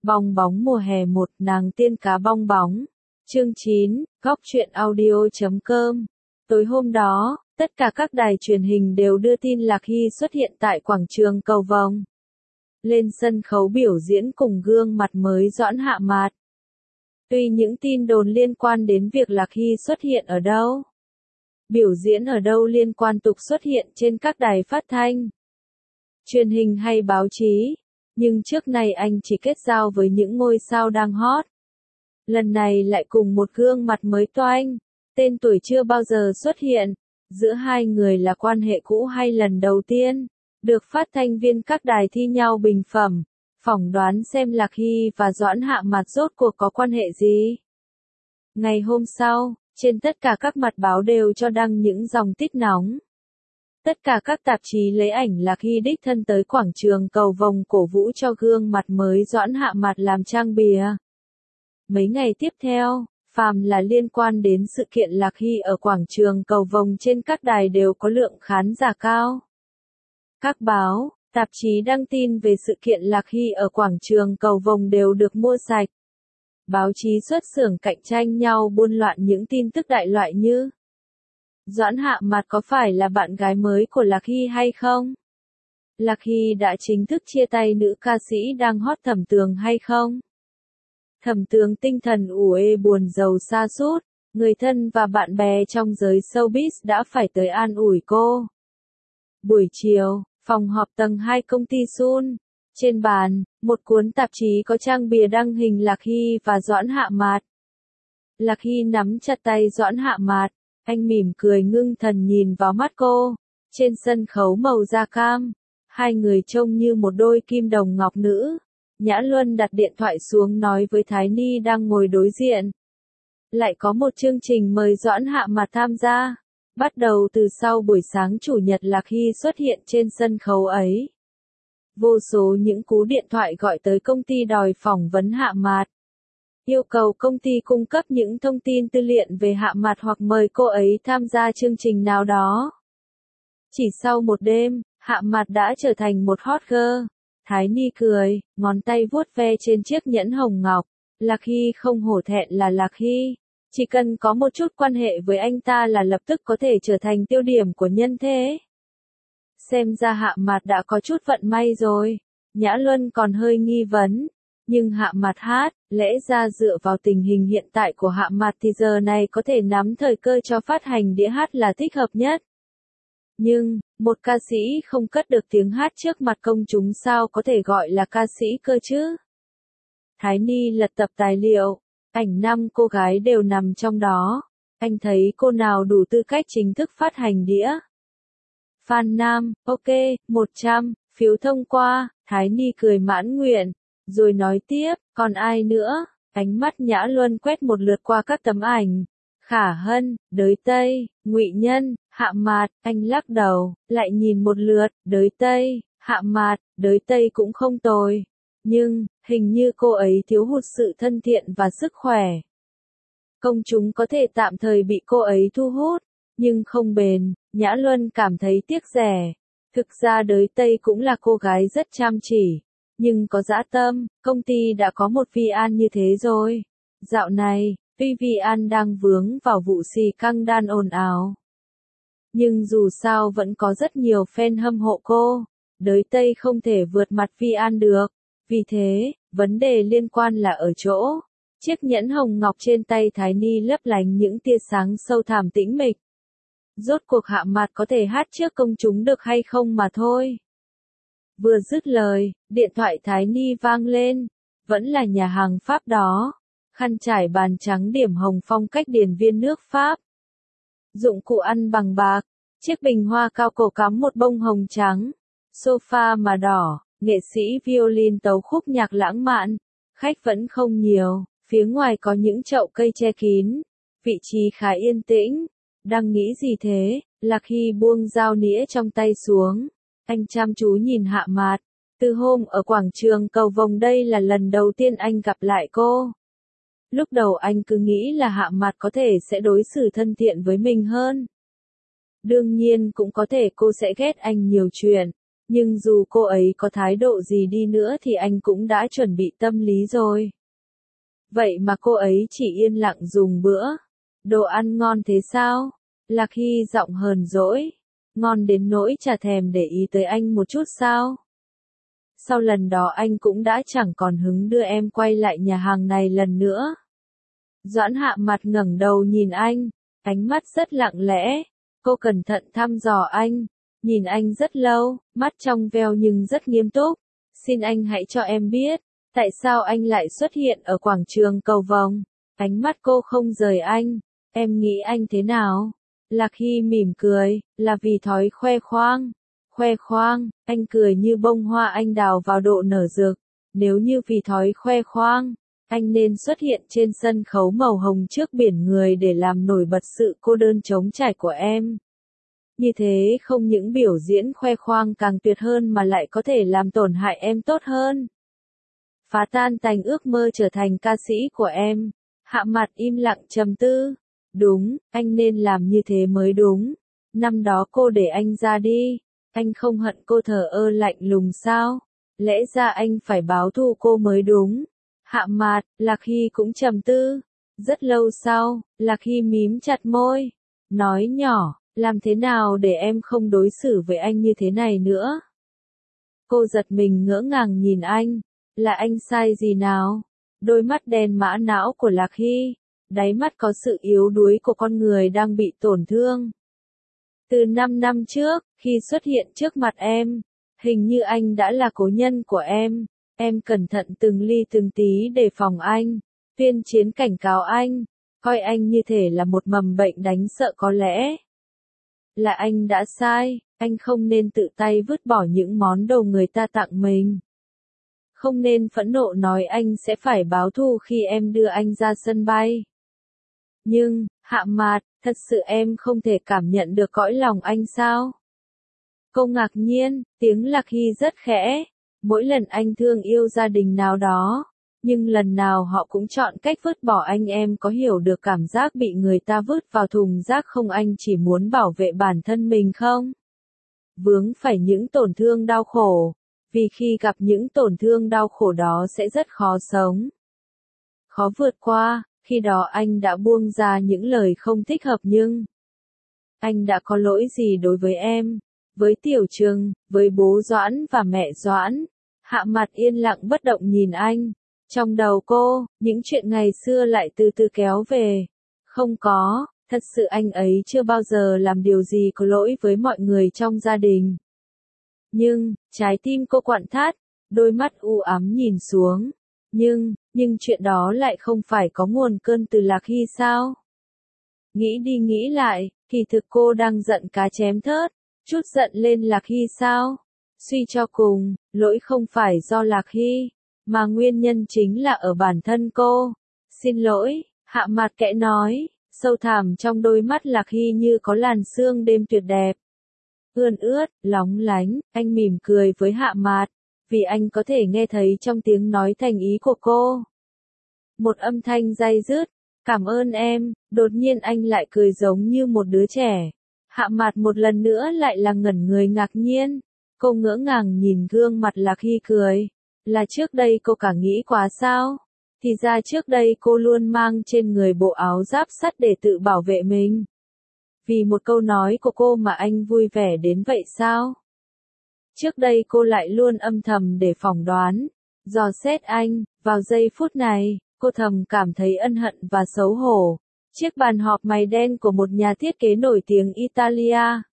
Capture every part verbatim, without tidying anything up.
Bong bóng mùa hè một, nàng tiên cá bong bóng. Chương chín, góc truyện audio chấm com. Tối hôm đó, tất cả các đài truyền hình đều đưa tin Lạc Hy xuất hiện tại quảng trường Cầu Vồng. Lên sân khấu biểu diễn cùng gương mặt mới Doãn Hạ Mạt. Tuy những tin đồn liên quan đến việc Lạc Hy xuất hiện ở đâu, biểu diễn ở đâu liên quan tục xuất hiện trên các đài phát thanh, truyền hình hay báo chí, nhưng trước nay anh chỉ kết giao với những ngôi sao đang hot. Lần này lại cùng một gương mặt mới toanh, tên tuổi chưa bao giờ xuất hiện. Giữa hai người là quan hệ cũ hay lần đầu tiên được phát thanh viên các đài thi nhau bình phẩm, phỏng đoán xem Lạc Hy và Doãn Hạ Mạt rốt cuộc có quan hệ gì. Ngày hôm sau, trên tất cả các mặt báo đều cho đăng những dòng tít nóng. Tất cả các tạp chí lấy ảnh Lạc Hy đích thân tới quảng trường Cầu Vồng cổ vũ cho gương mặt mới Doãn Hạ Mạt làm trang bìa. Mấy ngày tiếp theo, phàm là liên quan đến sự kiện Lạc Hy ở quảng trường Cầu Vồng trên các đài đều có lượng khán giả cao. Các báo, tạp chí đăng tin về sự kiện Lạc Hy ở quảng trường Cầu Vồng đều được mua sạch. Báo chí xuất xưởng cạnh tranh nhau buôn loạn những tin tức đại loại như: Doãn Hạ Mạt có phải là bạn gái mới của Lạc Hy hay không? Lạc Hy đã chính thức chia tay nữ ca sĩ đang hot Thẩm Tường hay không? Thẩm Tường tinh thần ủ ê buồn rầu sa sút, người thân và bạn bè trong giới showbiz đã phải tới an ủi cô. Buổi chiều, phòng họp tầng hai công ty Sun. Trên bàn, một cuốn tạp chí có trang bìa đăng hình Lạc Hy và Doãn Hạ Mạt. Lạc Hy nắm chặt tay Doãn Hạ Mạt, anh mỉm cười ngưng thần nhìn vào mắt cô. Trên sân khấu màu da cam, hai người trông như một đôi kim đồng ngọc nữ. Nhã Luân đặt điện thoại xuống nói với Thái Ni đang ngồi đối diện: lại có một chương trình mời Doãn Hạ Mạt tham gia. Bắt đầu từ sau buổi sáng chủ nhật Lạc Hy xuất hiện trên sân khấu ấy. Vô số những cú điện thoại gọi tới công ty đòi phỏng vấn Hạ Mạt. Yêu cầu công ty cung cấp những thông tin tư liệu về Hạ Mạt hoặc mời cô ấy tham gia chương trình nào đó. Chỉ sau một đêm, Hạ Mạt đã trở thành một hot girl. Thái Ni cười, ngón tay vuốt ve trên chiếc nhẫn hồng ngọc. Lạc Hy không hổ thẹn là Lạc Hy. Chỉ cần có một chút quan hệ với anh ta là lập tức có thể trở thành tiêu điểm của nhân thế. Xem ra Hạ Mạt đã có chút vận may rồi. Nhã Luân còn hơi nghi vấn. Nhưng Hạ Mạt hát, lẽ ra dựa vào tình hình hiện tại của Hạ Mạt thì giờ này có thể nắm thời cơ cho phát hành đĩa hát là thích hợp nhất. Nhưng, một ca sĩ không cất được tiếng hát trước mặt công chúng sao có thể gọi là ca sĩ cơ chứ? Thái Ni lật tập tài liệu, ảnh năm cô gái đều nằm trong đó. Anh thấy cô nào đủ tư cách chính thức phát hành đĩa? Phan Nam, ok, một trăm, phiếu thông qua. Thái Ni cười mãn nguyện, rồi nói tiếp, còn ai nữa? Ánh mắt Nhã Luân quét một lượt qua các tấm ảnh. Khả Hân, Đới Tây, Ngụy Nhân, Hạ Mạt. Anh lắc đầu, lại nhìn một lượt, Đới Tây, Hạ Mạt. Đới Tây cũng không tồi. Nhưng, hình như cô ấy thiếu hụt sự thân thiện và sức khỏe. Công chúng có thể tạm thời bị cô ấy thu hút, nhưng không bền. Nhã Luân cảm thấy tiếc rẻ. Thực ra Đới Tây cũng là cô gái rất chăm chỉ, nhưng có dã tâm. Công ty đã có một Vi An như thế rồi. Dạo này, Vivian đang vướng vào vụ xì căng đan ồn ào. Nhưng dù sao vẫn có rất nhiều fan hâm mộ cô. Đới Tây không thể vượt mặt Vivian được. Vì thế, vấn đề liên quan là ở chỗ chiếc nhẫn hồng ngọc trên tay Thái Ni lấp lánh những tia sáng sâu thẳm tĩnh mịch. Rốt cuộc Hạ Mạt có thể hát trước công chúng được hay không mà thôi. Vừa dứt lời, điện thoại Thái Ni vang lên. Vẫn là nhà hàng Pháp đó. Khăn trải bàn trắng điểm hồng phong cách điển viên nước Pháp. Dụng cụ ăn bằng bạc. Chiếc bình hoa cao cổ cắm một bông hồng trắng. Sofa mà đỏ. Nghệ sĩ violin tấu khúc nhạc lãng mạn. Khách vẫn không nhiều. Phía ngoài có những chậu cây che kín. Vị trí khá yên tĩnh. Đang nghĩ gì thế? Lạc Hy buông dao nĩa trong tay xuống. Anh chăm chú nhìn Hạ Mạt. Từ hôm ở quảng trường Cầu Vồng đây là lần đầu tiên anh gặp lại cô. Lúc đầu anh cứ nghĩ là Hạ Mạt có thể sẽ đối xử thân thiện với mình hơn. Đương nhiên cũng có thể cô sẽ ghét anh nhiều chuyện. Nhưng dù cô ấy có thái độ gì đi nữa thì anh cũng đã chuẩn bị tâm lý rồi. Vậy mà cô ấy chỉ yên lặng dùng bữa. Đồ ăn ngon thế sao? Lạc Hy giọng hờn dỗi. Ngon đến nỗi chả thèm để ý tới anh một chút sao? Sau lần đó anh cũng đã chẳng còn hứng đưa em quay lại nhà hàng này lần nữa. Doãn Hạ Mặt ngẩng đầu nhìn anh, ánh mắt rất lặng lẽ. Cô cẩn thận thăm dò anh, nhìn anh rất lâu, mắt trong veo nhưng rất nghiêm túc. Xin anh hãy cho em biết, tại sao anh lại xuất hiện ở quảng trường cầu vồng? Ánh mắt cô không rời anh. Em nghĩ anh thế nào? Lạc Hy mỉm cười, là vì thói khoe khoang. Khoe khoang, anh cười như bông hoa anh đào vào độ nở rực. Nếu như vì thói khoe khoang, anh nên xuất hiện trên sân khấu màu hồng trước biển người để làm nổi bật sự cô đơn trống trải của em. Như thế không những biểu diễn khoe khoang càng tuyệt hơn mà lại có thể làm tổn hại em tốt hơn. Phá tan tành ước mơ trở thành ca sĩ của em. Hạ Mặt im lặng trầm tư. Đúng, anh nên làm như thế mới đúng. Năm đó cô để anh ra đi. Anh không hận cô thờ ơ lạnh lùng sao? Lẽ ra anh phải báo thù cô mới đúng. Hạ Mặt, Lạc Hy cũng trầm tư. Rất lâu sau, Lạc Hy mím chặt môi. Nói nhỏ, làm thế nào để em không đối xử với anh như thế này nữa? Cô giật mình ngỡ ngàng nhìn anh. Là anh sai gì nào? Đôi mắt đen mã não của Lạc Hy. Đáy mắt có sự yếu đuối của con người đang bị tổn thương. Từ năm năm trước, khi xuất hiện trước mặt em, hình như anh đã là cố nhân của em. Em cẩn thận từng ly từng tí đề phòng anh, tuyên chiến cảnh cáo anh, coi anh như thể là một mầm bệnh đánh sợ có lẽ. Là anh đã sai, anh không nên tự tay vứt bỏ những món đồ người ta tặng mình. Không nên phẫn nộ nói anh sẽ phải báo thù khi em đưa anh ra sân bay. Nhưng, Hạ Mặt, thật sự em không thể cảm nhận được cõi lòng anh sao? Cô ngạc nhiên, tiếng Lạc Hy rất khẽ. Mỗi lần anh thương yêu gia đình nào đó, nhưng lần nào họ cũng chọn cách vứt bỏ anh. Em có hiểu được cảm giác bị người ta vứt vào thùng rác không? Anh chỉ muốn bảo vệ bản thân mình không? Vướng phải những tổn thương đau khổ, vì khi gặp những tổn thương đau khổ đó sẽ rất khó sống, khó vượt qua. Khi đó anh đã buông ra những lời không thích hợp nhưng anh đã có lỗi gì đối với em, với Tiểu Trừng, với bố Doãn và mẹ Doãn? Hạ Mặt yên lặng bất động nhìn anh. Trong đầu cô, những chuyện ngày xưa lại từ từ kéo về. Không có, thật sự anh ấy chưa bao giờ làm điều gì có lỗi với mọi người trong gia đình. Nhưng, trái tim cô quặn thắt, đôi mắt u ám nhìn xuống. Nhưng, nhưng chuyện đó lại không phải có nguồn cơn từ Lạc Hy sao? Nghĩ đi nghĩ lại, kỳ thực cô đang giận cá chém thớt, chút giận lên Lạc Hy sao? Suy cho cùng, lỗi không phải do Lạc Hy, mà nguyên nhân chính là ở bản thân cô. Xin lỗi, Hạ Mặt kẽ nói, sâu thẳm trong đôi mắt Lạc Hy như có làn sương đêm tuyệt đẹp. Ươn ướt, lóng lánh, anh mỉm cười với Hạ Mặt, vì anh có thể nghe thấy trong tiếng nói thành ý của cô. Một âm thanh day dứt, cảm ơn em, đột nhiên anh lại cười giống như một đứa trẻ. Hạ Mặt một lần nữa lại là ngẩn người ngạc nhiên. Cô ngỡ ngàng nhìn gương mặt Lạc Hy cười. Là trước đây cô cả nghĩ quá sao? Thì ra trước đây cô luôn mang trên người bộ áo giáp sắt để tự bảo vệ mình. Vì một câu nói của cô mà anh vui vẻ đến vậy sao? Trước đây cô lại luôn âm thầm để phỏng đoán, dò xét anh. Vào giây phút này, cô thầm cảm thấy ân hận và xấu hổ. Chiếc bàn họp mày đen của một nhà thiết kế nổi tiếng Italia.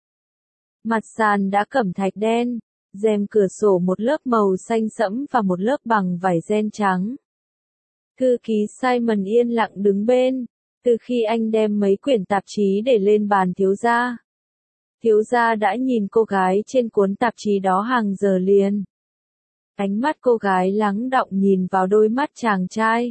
Mặt sàn đã cẩm thạch đen, rèm cửa sổ một lớp màu xanh sẫm và một lớp bằng vải ren trắng. Thư ký Simon yên lặng đứng bên, từ khi anh đem mấy quyển tạp chí để lên bàn thiếu gia. Thiếu gia đã nhìn cô gái trên cuốn tạp chí đó hàng giờ liền. Ánh mắt cô gái lắng đọng nhìn vào đôi mắt chàng trai.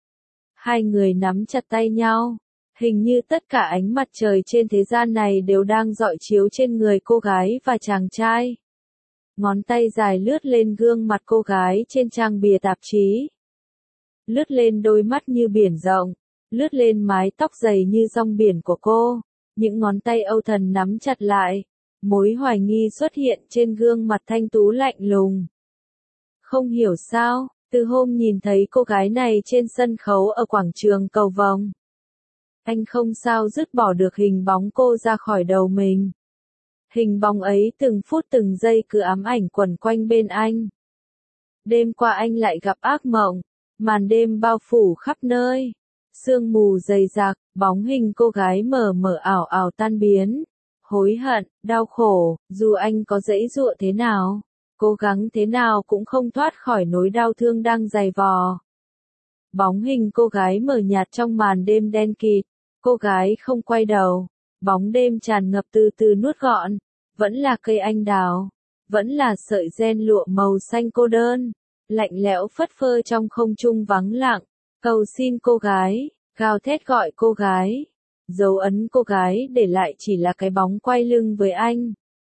Hai người nắm chặt tay nhau. Hình như tất cả ánh mặt trời trên thế gian này đều đang dọi chiếu trên người cô gái và chàng trai. Ngón tay dài lướt lên gương mặt cô gái trên trang bìa tạp chí. Lướt lên đôi mắt như biển rộng. Lướt lên mái tóc dày như rong biển của cô. Những ngón tay âu thần nắm chặt lại. Mối hoài nghi xuất hiện trên gương mặt thanh tú lạnh lùng. Không hiểu sao, từ hôm nhìn thấy cô gái này trên sân khấu ở quảng trường cầu vồng, anh không sao dứt bỏ được hình bóng cô ra khỏi đầu mình. Hình bóng ấy từng phút từng giây cứ ám ảnh quẩn quanh bên anh. Đêm qua anh lại gặp ác mộng, màn đêm bao phủ khắp nơi. Sương mù dày đặc, bóng hình cô gái mờ mờ ảo ảo tan biến. Hối hận, đau khổ, dù anh có giãy giụa thế nào, cố gắng thế nào cũng không thoát khỏi nỗi đau thương đang dày vò. Bóng hình cô gái mờ nhạt trong màn đêm đen kịt, cô gái không quay đầu, bóng đêm tràn ngập từ từ nuốt gọn, vẫn là cây anh đào, vẫn là sợi ren lụa màu xanh cô đơn, lạnh lẽo phất phơ trong không trung vắng lặng, cầu xin cô gái, gào thét gọi cô gái. Dấu ấn cô gái để lại chỉ là cái bóng quay lưng với anh.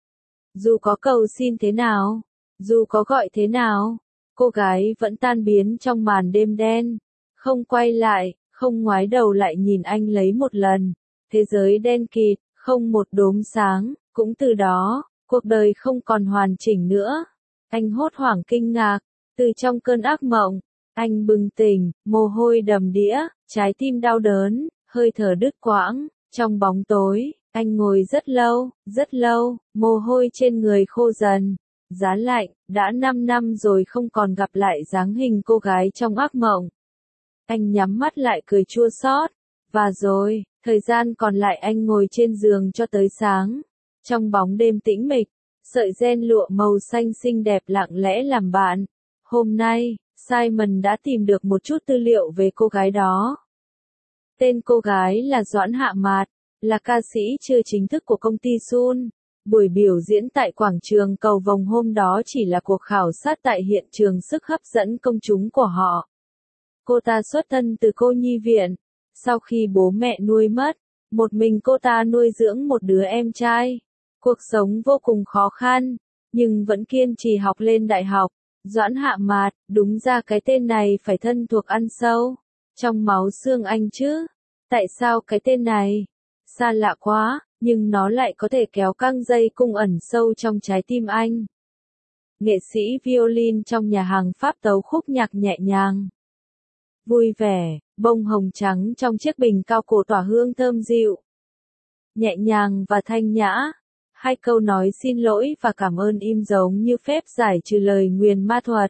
Dù có cầu xin thế nào, dù có gọi thế nào, cô gái vẫn tan biến trong màn đêm đen, không quay lại, không ngoái đầu lại nhìn anh lấy một lần. Thế giới đen kịt, không một đốm sáng, cũng từ đó, cuộc đời không còn hoàn chỉnh nữa. Anh hốt hoảng kinh ngạc, từ trong cơn ác mộng, anh bừng tỉnh, mồ hôi đầm đìa, trái tim đau đớn, hơi thở đứt quãng, trong bóng tối, anh ngồi rất lâu, rất lâu, mồ hôi trên người khô dần. Giá lạnh, đã năm năm rồi không còn gặp lại dáng hình cô gái trong ác mộng. Anh nhắm mắt lại cười chua xót, và rồi, thời gian còn lại anh ngồi trên giường cho tới sáng. Trong bóng đêm tĩnh mịch, sợi ren lụa màu xanh xinh đẹp lặng lẽ làm bạn. Hôm nay, Simon đã tìm được một chút tư liệu về cô gái đó. Tên cô gái là Doãn Hạ Mạt, là ca sĩ chưa chính thức của công ty Sun. Buổi biểu diễn tại quảng trường cầu vồng hôm đó chỉ là cuộc khảo sát tại hiện trường sức hấp dẫn công chúng của họ. Cô ta xuất thân từ cô nhi viện. Sau khi bố mẹ nuôi mất, một mình cô ta nuôi dưỡng một đứa em trai. Cuộc sống vô cùng khó khăn, nhưng vẫn kiên trì học lên đại học. Doãn Hạ Mạt, đúng ra cái tên này phải thân thuộc ăn sâu trong máu xương anh chứ. Tại sao cái tên này xa lạ quá, nhưng nó lại có thể kéo căng dây cung ẩn sâu trong trái tim anh. Nghệ sĩ violin trong nhà hàng Pháp tấu khúc nhạc nhẹ nhàng, vui vẻ, bông hồng trắng trong chiếc bình cao cổ tỏa hương thơm dịu, nhẹ nhàng và thanh nhã. Hai câu nói xin lỗi và cảm ơn im giống như phép giải trừ lời nguyền ma thuật.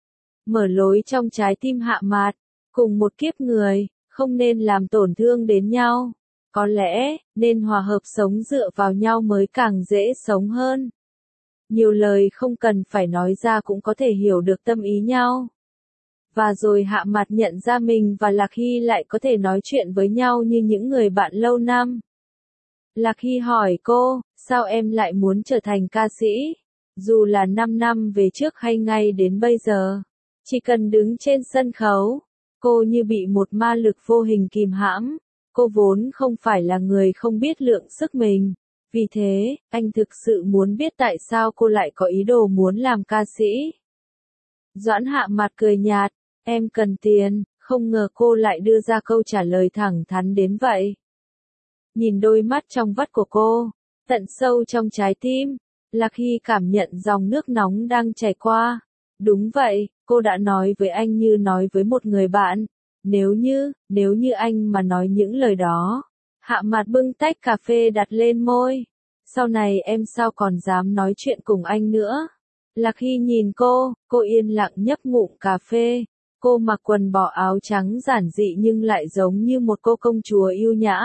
Mở lối trong trái tim Hạ Mạt, cùng một kiếp người, không nên làm tổn thương đến nhau. Có lẽ, nên hòa hợp sống dựa vào nhau mới càng dễ sống hơn. Nhiều lời không cần phải nói ra cũng có thể hiểu được tâm ý nhau. Và rồi Hạ Mạt nhận ra mình và Lạc Hy lại có thể nói chuyện với nhau như những người bạn lâu năm. Lạc Hy hỏi cô, sao em lại muốn trở thành ca sĩ? Dù là năm năm về trước hay ngay đến bây giờ, chỉ cần đứng trên sân khấu, cô như bị một ma lực vô hình kìm hãm. Cô vốn không phải là người không biết lượng sức mình. Vì thế, anh thực sự muốn biết tại sao cô lại có ý đồ muốn làm ca sĩ. Doãn Hạ Mạt cười nhạt, em cần tiền, không ngờ cô lại đưa ra câu trả lời thẳng thắn đến vậy. Nhìn đôi mắt trong vắt của cô, tận sâu trong trái tim, Lạc Hy cảm nhận dòng nước nóng đang chảy qua. Đúng vậy, cô đã nói với anh như nói với một người bạn. Nếu như, nếu như anh mà nói những lời đó. Hạ Mạt bưng tách cà phê đặt lên môi. Sau này em sao còn dám nói chuyện cùng anh nữa? Lạc Hy nhìn cô, cô yên lặng nhấp ngụm cà phê. Cô mặc quần bò áo trắng giản dị nhưng lại giống như một cô công chúa yêu nhã.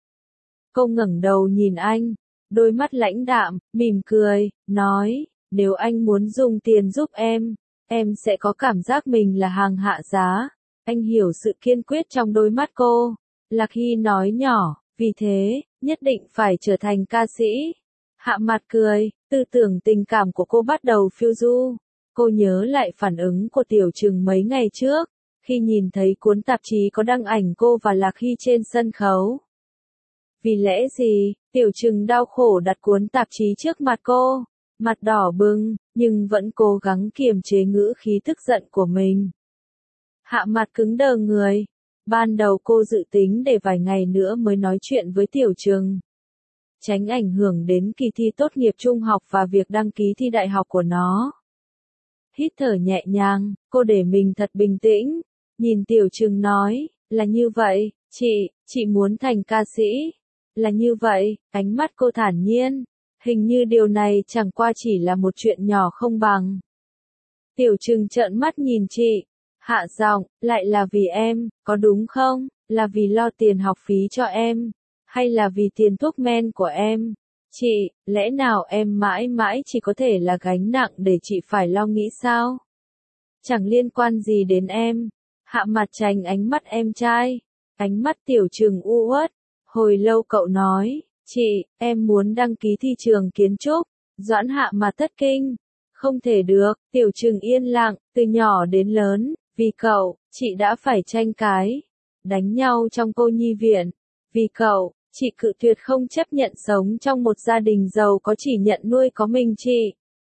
Cô ngẩng đầu nhìn anh, đôi mắt lãnh đạm, mỉm cười, nói, nếu anh muốn dùng tiền giúp em, em sẽ có cảm giác mình là hàng hạ giá. Anh hiểu sự kiên quyết trong đôi mắt cô. Lạc Hy nói nhỏ, vì thế, nhất định phải trở thành ca sĩ. Hạ Mạt cười, tư tưởng tình cảm của cô bắt đầu phiêu du. Cô nhớ lại phản ứng của Tiểu Trừng mấy ngày trước, khi nhìn thấy cuốn tạp chí có đăng ảnh cô và Lạc Hy trên sân khấu. Vì lẽ gì, Tiểu Trừng đau khổ đặt cuốn tạp chí trước mặt cô, mặt đỏ bừng, nhưng vẫn cố gắng kiềm chế ngữ khí tức giận của mình. Hạ Mạt cứng đờ người. Ban đầu cô dự tính để vài ngày nữa mới nói chuyện với Tiểu Trừng. tránh ảnh hưởng đến kỳ thi tốt nghiệp trung học và việc đăng ký thi đại học của nó. Hít thở nhẹ nhàng, cô để mình thật bình tĩnh, nhìn Tiểu Trừng nói, là như vậy, chị, chị muốn thành ca sĩ. Là như vậy, ánh mắt cô thản nhiên, hình như điều này chẳng qua chỉ là một chuyện nhỏ không bằng. Tiểu Trừng trợn mắt nhìn chị, hạ giọng, lại là vì em, có đúng không? Là vì lo tiền học phí cho em, hay là vì tiền thuốc men của em? Chị, lẽ nào em mãi mãi chỉ có thể là gánh nặng để chị phải lo nghĩ sao? Chẳng liên quan gì đến em. Hạ Mặt tránh ánh mắt em trai, ánh mắt Tiểu Trừng u uất. Hồi lâu cậu nói, chị, em muốn đăng ký thi trường kiến trúc. Doãn Hạ Mặt thất kinh, không thể được. Tiểu Trừng yên lặng, từ nhỏ đến lớn, vì cậu, chị đã phải tranh cái, đánh nhau trong cô nhi viện. Vì cậu, chị cự tuyệt không chấp nhận sống trong một gia đình giàu có, chỉ nhận nuôi có mình chị.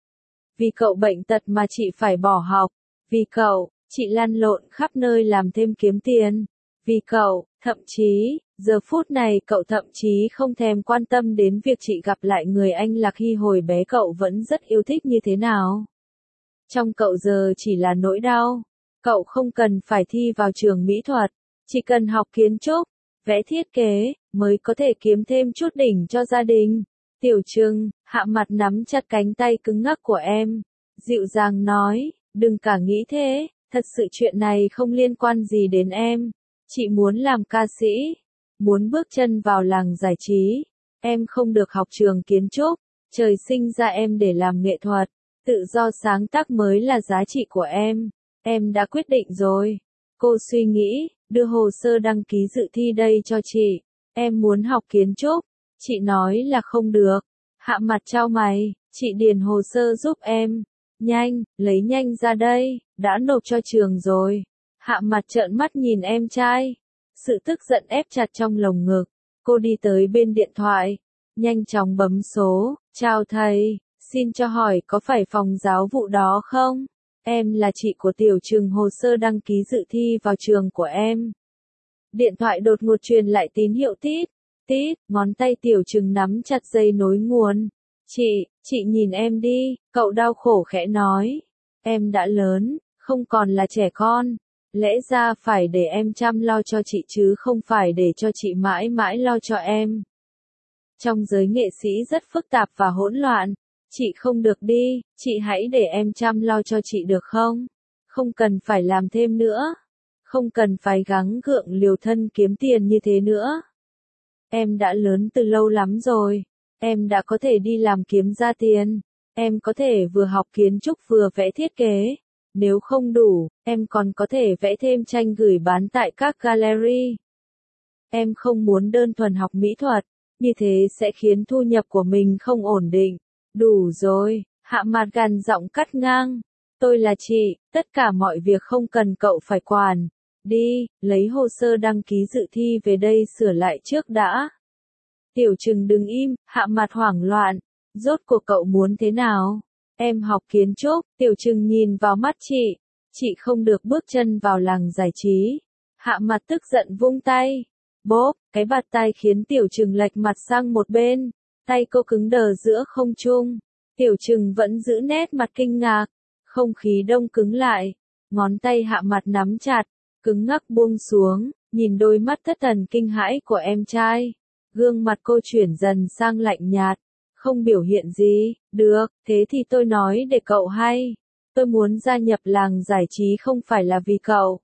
Vì cậu bệnh tật mà chị phải bỏ học. Vì cậu, chị lăn lộn khắp nơi làm thêm kiếm tiền. Vì cậu, thậm chí, giờ phút này cậu thậm chí không thèm quan tâm đến việc chị gặp lại người anh Lạc Hy hồi bé cậu vẫn rất yêu thích như thế nào. Trong cậu giờ chỉ là nỗi đau. Cậu không cần phải thi vào trường mỹ thuật, chỉ cần học kiến trúc, vẽ thiết kế, mới có thể kiếm thêm chút đỉnh cho gia đình. Tiểu Trừng, Hạ Mặt nắm chặt cánh tay cứng ngắc của em, dịu dàng nói, đừng cả nghĩ thế, thật sự chuyện này không liên quan gì đến em. Chị muốn làm ca sĩ, muốn bước chân vào làng giải trí. Em không được học trường kiến trúc, trời sinh ra em để làm nghệ thuật, tự do sáng tác mới là giá trị của em. Em đã quyết định rồi. Cô suy nghĩ, đưa hồ sơ đăng ký dự thi đây cho chị. Em muốn học kiến trúc. Chị nói là không được. Hạ Mặt chau mày, chị điền hồ sơ giúp em. Nhanh, lấy nhanh ra đây, đã nộp cho trường rồi. Hạ Mặt trợn mắt nhìn em trai. Sự tức giận ép chặt trong lồng ngực. Cô đi tới bên điện thoại, nhanh chóng bấm số. Chào thầy, xin cho hỏi có phải phòng giáo vụ đó không? Em là chị của Tiểu Trừng, hồ sơ đăng ký dự thi vào trường của em. Điện thoại đột ngột truyền lại tín hiệu tít, tít, ngón tay Tiểu Trừng nắm chặt dây nối nguồn. Chị, chị nhìn em đi, cậu đau khổ khẽ nói. Em đã lớn, không còn là trẻ con. Lẽ ra phải để em chăm lo cho chị chứ không phải để cho chị mãi mãi lo cho em. Trong giới nghệ sĩ rất phức tạp và hỗn loạn. Chị không được đi, chị hãy để em chăm lo cho chị được không? Không cần phải làm thêm nữa. Không cần phải gắng gượng liều thân kiếm tiền như thế nữa. Em đã lớn từ lâu lắm rồi. Em đã có thể đi làm kiếm ra tiền. Em có thể vừa học kiến trúc vừa vẽ thiết kế. Nếu không đủ, em còn có thể vẽ thêm tranh gửi bán tại các gallery. Em không muốn đơn thuần học mỹ thuật, như thế sẽ khiến thu nhập của mình không ổn định. Đủ rồi, Hạ Mặt gằn giọng cắt ngang. Tôi là chị, tất cả mọi việc không cần cậu phải quản. Đi, lấy hồ sơ đăng ký dự thi về đây sửa lại trước đã. Tiểu Trừng đứng im, Hạ Mặt hoảng loạn. Rốt cuộc cậu muốn thế nào? Em học kiến trúc. Tiểu Trừng nhìn vào mắt chị. Chị không được bước chân vào làng giải trí. Hạ Mặt tức giận vung tay. Bốp, cái bạt tay khiến Tiểu Trừng lệch mặt sang một bên. Tay cô cứng đờ giữa không trung. Tiểu Trừng vẫn giữ nét mặt kinh ngạc. Không khí đông cứng lại. Ngón tay Hạ Mặt nắm chặt, cứng ngắc buông xuống, nhìn đôi mắt thất thần kinh hãi của em trai. Gương mặt cô chuyển dần sang lạnh nhạt. Không biểu hiện gì. Được, thế thì tôi nói để cậu hay. Tôi muốn gia nhập làng giải trí không phải là vì cậu,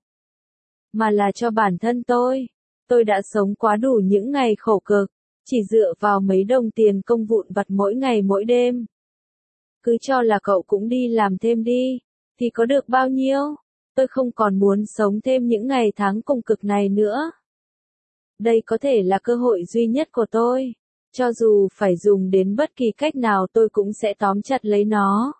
mà là cho bản thân tôi. Tôi đã sống quá đủ những ngày khổ cực, chỉ dựa vào mấy đồng tiền công vụn vặt mỗi ngày mỗi đêm. Cứ cho là cậu cũng đi làm thêm đi, thì có được bao nhiêu? Tôi không còn muốn sống thêm những ngày tháng cùng cực này nữa. Đây có thể là cơ hội duy nhất của tôi. Cho dù phải dùng đến bất kỳ cách nào tôi cũng sẽ tóm chặt lấy nó.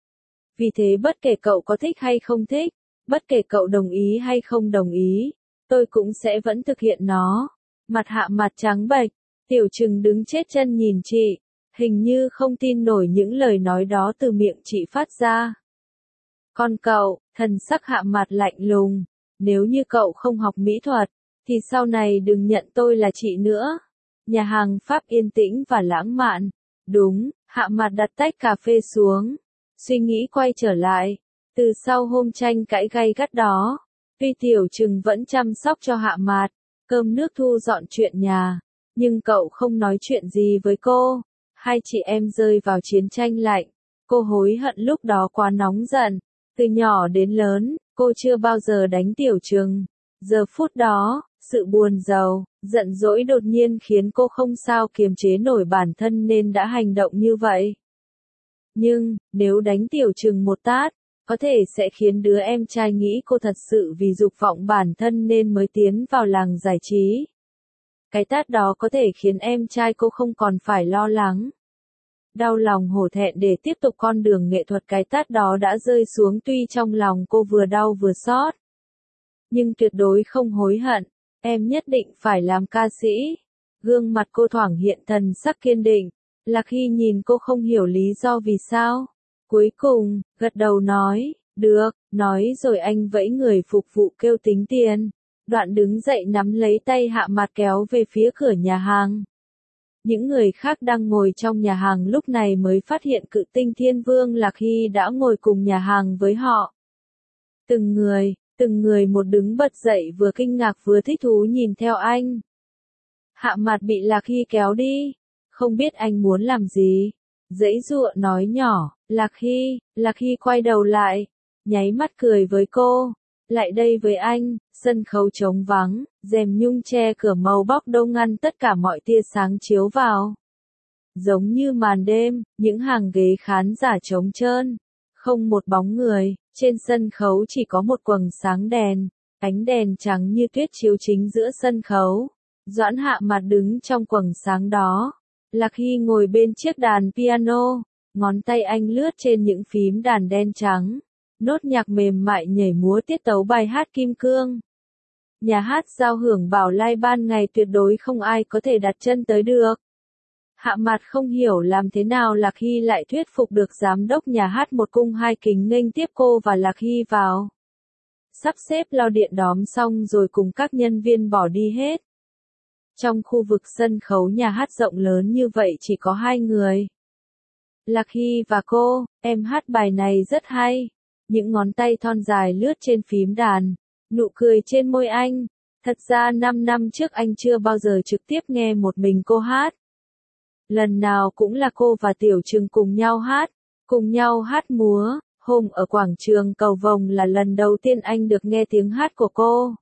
Vì thế bất kể cậu có thích hay không thích, bất kể cậu đồng ý hay không đồng ý, tôi cũng sẽ vẫn thực hiện nó. Mặt Hạ Mặt trắng bệch, Tiểu Trừng đứng chết chân nhìn chị, hình như không tin nổi những lời nói đó từ miệng chị phát ra. Còn cậu, thần sắc Hạ Mặt lạnh lùng, nếu như cậu không học mỹ thuật, thì sau này đừng nhận tôi là chị nữa. Nhà hàng Pháp yên tĩnh và lãng mạn. Đúng, Hạ Mạt đặt tách cà phê xuống. Suy nghĩ quay trở lại. Từ sau hôm tranh cãi gay gắt đó, tuy Tiểu Trừng vẫn chăm sóc cho Hạ Mạt, cơm nước thu dọn chuyện nhà, nhưng cậu không nói chuyện gì với cô. Hai chị em rơi vào chiến tranh lạnh. Cô hối hận lúc đó quá nóng giận. Từ nhỏ đến lớn, cô chưa bao giờ đánh Tiểu Trừng. Giờ phút đó, sự buồn rầu, giận dỗi đột nhiên khiến cô không sao kiềm chế nổi bản thân nên đã hành động như vậy. Nhưng, nếu đánh Tiểu Trừng một tát, có thể sẽ khiến đứa em trai nghĩ cô thật sự vì dục vọng bản thân nên mới tiến vào làng giải trí. Cái tát đó có thể khiến em trai cô không còn phải lo lắng. Đau lòng hổ thẹn để tiếp tục con đường nghệ thuật, cái tát đó đã rơi xuống tuy trong lòng cô vừa đau vừa xót. Nhưng tuyệt đối không hối hận, em nhất định phải làm ca sĩ. Gương mặt cô thoảng hiện thần sắc kiên định, là khi nhìn cô không hiểu lý do vì sao. Cuối cùng, gật đầu nói, được, nói rồi anh vẫy người phục vụ kêu tính tiền. Đoạn đứng dậy nắm lấy tay Hạ Mạt kéo về phía cửa nhà hàng. Những người khác đang ngồi trong nhà hàng lúc này mới phát hiện cự tinh Thiên Vương Lạc Hy đã ngồi cùng nhà hàng với họ. Từng người, từng người một đứng bật dậy vừa kinh ngạc vừa thích thú nhìn theo anh. Hạ Mạt bị Lạc Hy kéo đi, không biết anh muốn làm gì. Giãy giụa nói nhỏ, Lạc Hy, Lạc Hy quay đầu lại, nháy mắt cười với cô. Lại đây với anh, sân khấu trống vắng, rèm nhung che cửa màu bóc đâu ngăn tất cả mọi tia sáng chiếu vào. Giống như màn đêm, những hàng ghế khán giả trống trơn, không một bóng người, trên sân khấu chỉ có một quầng sáng đèn, ánh đèn trắng như tuyết chiếu chính giữa sân khấu. Doãn Hạ Mạt đứng trong quầng sáng đó. Lạc Hy ngồi bên chiếc đàn piano, ngón tay anh lướt trên những phím đàn đen trắng. Nốt nhạc mềm mại nhảy múa tiết tấu bài hát Kim Cương. Nhà hát giao hưởng Bảo Lai ban ngày tuyệt đối không ai có thể đặt chân tới được. Hạ Mạt không hiểu làm thế nào Lạc Hy lại thuyết phục được giám đốc nhà hát một cung hai kính nghênh tiếp cô và Lạc Hy vào. Sắp xếp lo điện đóm xong rồi cùng các nhân viên bỏ đi hết. Trong khu vực sân khấu nhà hát rộng lớn như vậy chỉ có hai người. Lạc Hy và cô, em hát bài này rất hay. Những ngón tay thon dài lướt trên phím đàn, nụ cười trên môi anh. Thật ra năm năm trước anh chưa bao giờ trực tiếp nghe một mình cô hát. Lần nào cũng là cô và Tiểu Trừng cùng nhau hát, cùng nhau hát múa. Hôm ở quảng trường Cầu Vồng là lần đầu tiên anh được nghe tiếng hát của cô.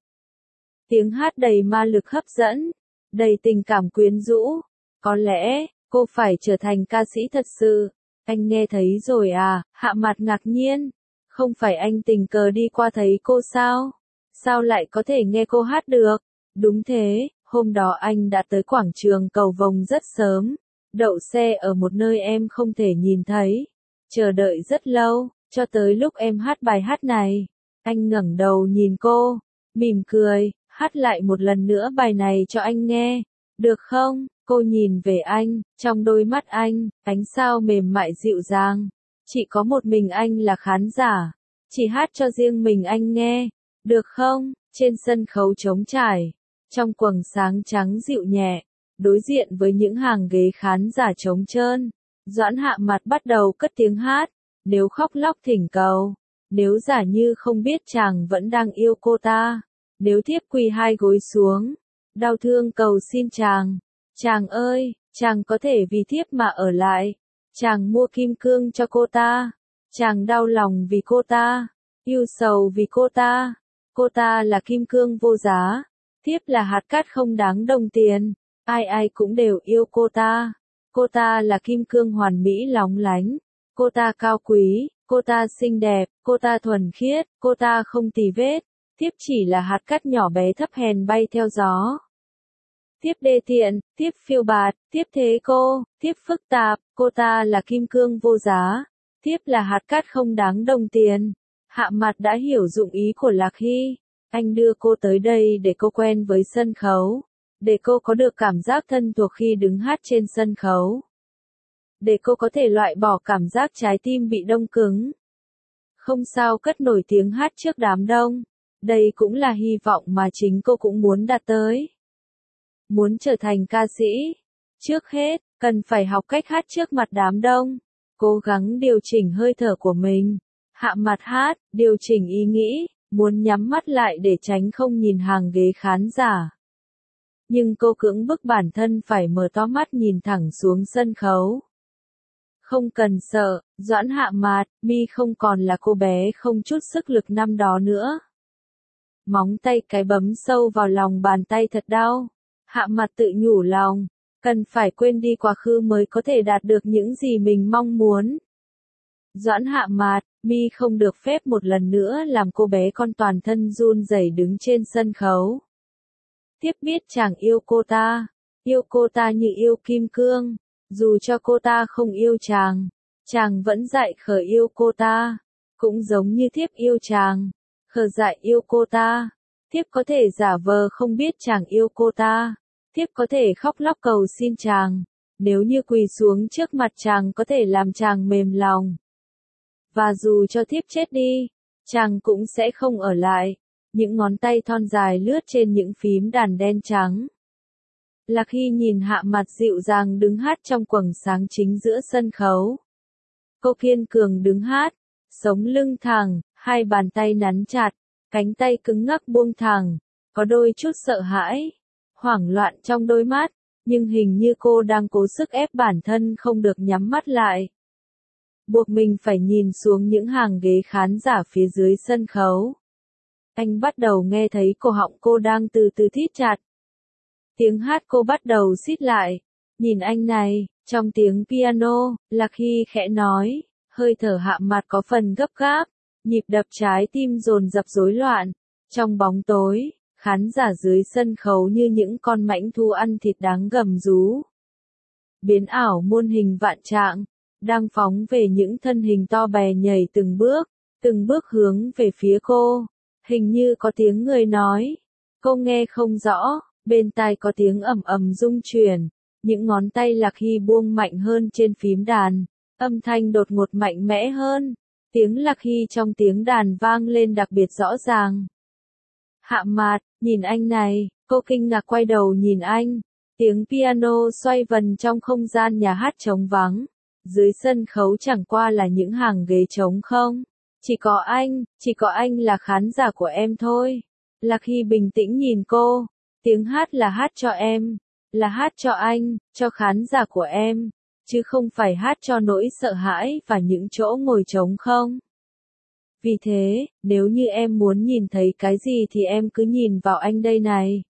Tiếng hát đầy ma lực hấp dẫn, đầy tình cảm quyến rũ. Có lẽ, cô phải trở thành ca sĩ thật sự. Anh nghe thấy rồi à? Hạ Mạt ngạc nhiên. Không phải anh tình cờ đi qua thấy cô sao? Sao lại có thể nghe cô hát được? Đúng thế, hôm đó anh đã tới quảng trường Cầu Vồng rất sớm. Đậu xe ở một nơi em không thể nhìn thấy. Chờ đợi rất lâu, cho tới lúc em hát bài hát này. Anh ngẩng đầu nhìn cô, mỉm cười, hát lại một lần nữa bài này cho anh nghe. Được không? Cô nhìn về anh, trong đôi mắt anh, ánh sao mềm mại dịu dàng. Chỉ có một mình anh là khán giả. Chỉ hát cho riêng mình anh nghe. Được không? Trên sân khấu trống trải. Trong quầng sáng trắng dịu nhẹ. Đối diện với những hàng ghế khán giả trống trơn. Doãn Hạ Mạt bắt đầu cất tiếng hát. Nếu khóc lóc thỉnh cầu. Nếu giả như không biết chàng vẫn đang yêu cô ta. Nếu thiếp quỳ hai gối xuống. Đau thương cầu xin chàng. Chàng ơi, chàng có thể vì thiếp mà ở lại. Chàng mua kim cương cho cô ta. Chàng đau lòng vì cô ta. Yêu sầu vì cô ta. Cô ta là kim cương vô giá. Thiếp là hạt cát không đáng đồng tiền. Ai ai cũng đều yêu cô ta. Cô ta là kim cương hoàn mỹ lóng lánh. Cô ta cao quý, cô ta xinh đẹp, cô ta thuần khiết, cô ta không tì vết. Thiếp chỉ là hạt cát nhỏ bé thấp hèn bay theo gió. Thiếp đê tiện, thiếp phiêu bạt, thiếp thế cô, thiếp phức tạp, cô ta là kim cương vô giá. Thiếp là hạt cát không đáng đồng tiền. Hạ Mạt đã hiểu dụng ý của Lạc Hy. Anh đưa cô tới đây để cô quen với sân khấu. Để cô có được cảm giác thân thuộc khi đứng hát trên sân khấu. Để cô có thể loại bỏ cảm giác trái tim bị đông cứng. Không sao cất nổi tiếng hát trước đám đông. Đây cũng là hy vọng mà chính cô cũng muốn đạt tới. Muốn trở thành ca sĩ, trước hết, cần phải học cách hát trước mặt đám đông, cố gắng điều chỉnh hơi thở của mình, hạ mặt hát, điều chỉnh ý nghĩ, muốn nhắm mắt lại để tránh không nhìn hàng ghế khán giả. Nhưng cô cưỡng bức bản thân phải mở to mắt nhìn thẳng xuống sân khấu. Không cần sợ, Doãn Hạ Mạt, mi không còn là cô bé không chút sức lực năm đó nữa. Móng tay cái bấm sâu vào lòng bàn tay thật đau. Hạ Mạt tự nhủ lòng, cần phải quên đi quá khứ mới có thể đạt được những gì mình mong muốn. Doãn Hạ Mạt, mi không được phép một lần nữa làm cô bé con toàn thân run rẩy đứng trên sân khấu. Tiếp biết chàng yêu cô ta, yêu cô ta như yêu kim cương, dù cho cô ta không yêu chàng, chàng vẫn dạy khờ yêu cô ta, cũng giống như thiếp yêu chàng, khờ dạy yêu cô ta. Thiếp có thể giả vờ không biết chàng yêu cô ta, thiếp có thể khóc lóc cầu xin chàng, nếu như quỳ xuống trước mặt chàng có thể làm chàng mềm lòng. Và dù cho thiếp chết đi, chàng cũng sẽ không ở lại. Những ngón tay thon dài lướt trên những phím đàn đen trắng. Lạc Hy nhìn Hạ Mạt dịu dàng đứng hát trong quầng sáng chính giữa sân khấu. Cô kiên cường đứng hát, sống lưng thẳng, hai bàn tay nắn chặt, cánh tay cứng ngắc buông thẳng, có đôi chút sợ hãi, hoảng loạn trong đôi mắt, nhưng hình như cô đang cố sức ép bản thân không được nhắm mắt lại. Buộc mình phải nhìn xuống những hàng ghế khán giả phía dưới sân khấu. Anh bắt đầu nghe thấy cổ họng cô đang từ từ thít chặt. Tiếng hát cô bắt đầu xít lại. Nhìn anh này, trong tiếng piano, Lạc Hy khẽ nói, hơi thở Hạ Mạt có phần gấp gáp, nhịp đập trái tim dồn dập rối loạn. Trong bóng tối, khán giả dưới sân khấu như những con mãnh thú ăn thịt đáng gầm rú. Biến ảo muôn hình vạn trạng, đang phóng về những thân hình to bè nhảy từng bước, từng bước hướng về phía cô. Hình như có tiếng người nói, cô nghe không rõ, bên tai có tiếng ầm ầm rung chuyển, những ngón tay Lạc Hy buông mạnh hơn trên phím đàn, âm thanh đột ngột mạnh mẽ hơn, tiếng Lạc Hy trong tiếng đàn vang lên đặc biệt rõ ràng. Hạ Mạt, nhìn anh này, cô kinh ngạc quay đầu nhìn anh, tiếng piano xoay vần trong không gian nhà hát trống vắng, dưới sân khấu chẳng qua là những hàng ghế trống không. Chỉ có anh, chỉ có anh là khán giả của em thôi. Lạc Hy bình tĩnh nhìn cô, tiếng hát là hát cho em, là hát cho anh, cho khán giả của em, chứ không phải hát cho nỗi sợ hãi và những chỗ ngồi trống không. Vì thế, nếu như em muốn nhìn thấy cái gì thì em cứ nhìn vào anh đây này.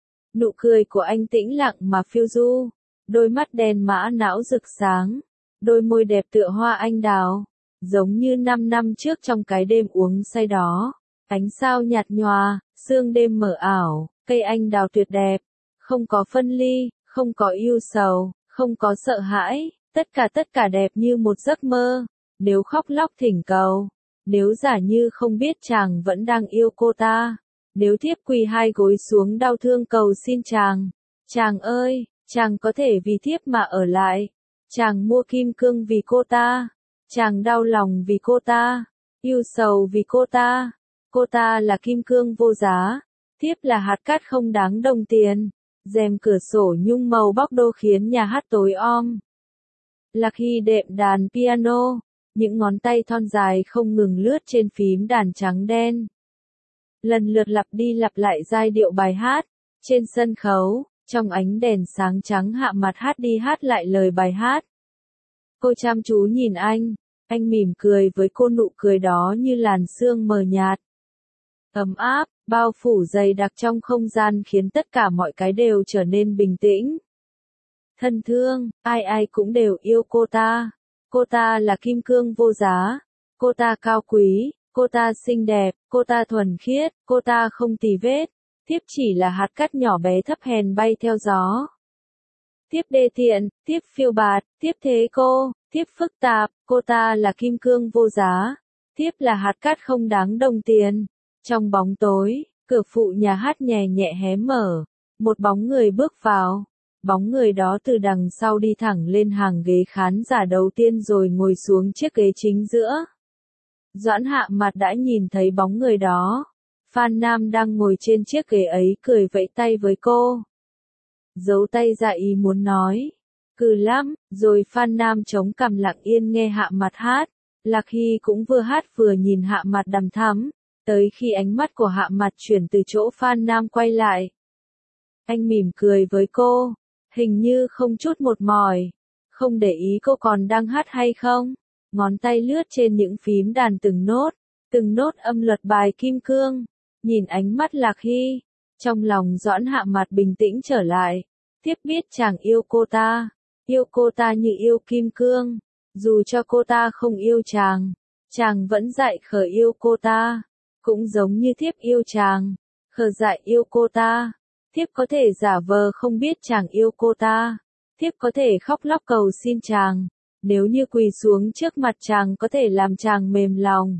Nụ cười của anh tĩnh lặng mà phiêu du, đôi mắt đen mã não rực sáng, đôi môi đẹp tựa hoa anh đào. Giống như năm năm trước trong cái đêm uống say đó, ánh sao nhạt nhòa, sương đêm mờ ảo, cây anh đào tuyệt đẹp, không có phân ly, không có yêu sầu, không có sợ hãi, tất cả tất cả đẹp như một giấc mơ. Nếu khóc lóc thỉnh cầu, nếu giả như không biết chàng vẫn đang yêu cô ta, nếu thiếp quỳ hai gối xuống đau thương cầu xin chàng, chàng ơi, chàng có thể vì thiếp mà ở lại, chàng mua kim cương vì cô ta. Chàng đau lòng vì cô ta, yêu sầu vì cô ta, cô ta là kim cương vô giá, thiếp là hạt cát không đáng đồng tiền, rèm cửa sổ nhung màu bóc đô khiến nhà hát tối om. Lạc Hy đệm đàn piano, những ngón tay thon dài không ngừng lướt trên phím đàn trắng đen. Lần lượt lặp đi lặp lại giai điệu bài hát, trên sân khấu, trong ánh đèn sáng trắng Hạ Mạt hát đi hát lại lời bài hát. Cô chăm chú nhìn anh, anh mỉm cười với cô, nụ cười đó như làn sương mờ nhạt. Ấm áp, bao phủ dày đặc trong không gian khiến tất cả mọi cái đều trở nên bình tĩnh. Thân thương, ai ai cũng đều yêu cô ta. Cô ta là kim cương vô giá. Cô ta cao quý, cô ta xinh đẹp, cô ta thuần khiết, cô ta không tì vết. Thiếp chỉ là hạt cát nhỏ bé thấp hèn bay theo gió. Tiếp đê tiện, tiếp phiêu bạt, tiếp thế cô, tiếp phức tạp, cô ta là kim cương vô giá, tiếp là hạt cát không đáng đồng tiền. Trong bóng tối, cửa phụ nhà hát nhẹ nhẹ hé mở, một bóng người bước vào, bóng người đó từ đằng sau đi thẳng lên hàng ghế khán giả đầu tiên rồi ngồi xuống chiếc ghế chính giữa. Doãn Hạ Mạt đã nhìn thấy bóng người đó, Phan Nam đang ngồi trên chiếc ghế ấy cười vẫy tay với cô. giấu tay ra ý muốn nói. Cừ lắm, rồi Phan Nam chống cằm lặng yên nghe Hạ Mặt hát. Lạc Hy cũng vừa hát vừa nhìn Hạ Mặt đằm thắm, tới khi ánh mắt của Hạ Mặt chuyển từ chỗ Phan Nam quay lại. Anh mỉm cười với cô, hình như không chút một mỏi, không để ý cô còn đang hát hay không. Ngón tay lướt trên những phím đàn từng nốt, từng nốt âm luật bài Kim Cương. Nhìn ánh mắt Lạc Hy, trong lòng Doãn Hạ Mặt bình tĩnh trở lại. Tiếp biết chàng yêu cô ta, yêu cô ta như yêu Kim Cương. Dù cho cô ta không yêu chàng, chàng vẫn dạy khờ yêu cô ta. Cũng giống như thiếp yêu chàng, khờ dạy yêu cô ta. Thiếp có thể giả vờ không biết chàng yêu cô ta. Thiếp có thể khóc lóc cầu xin chàng. Nếu như quỳ xuống trước mặt chàng có thể làm chàng mềm lòng.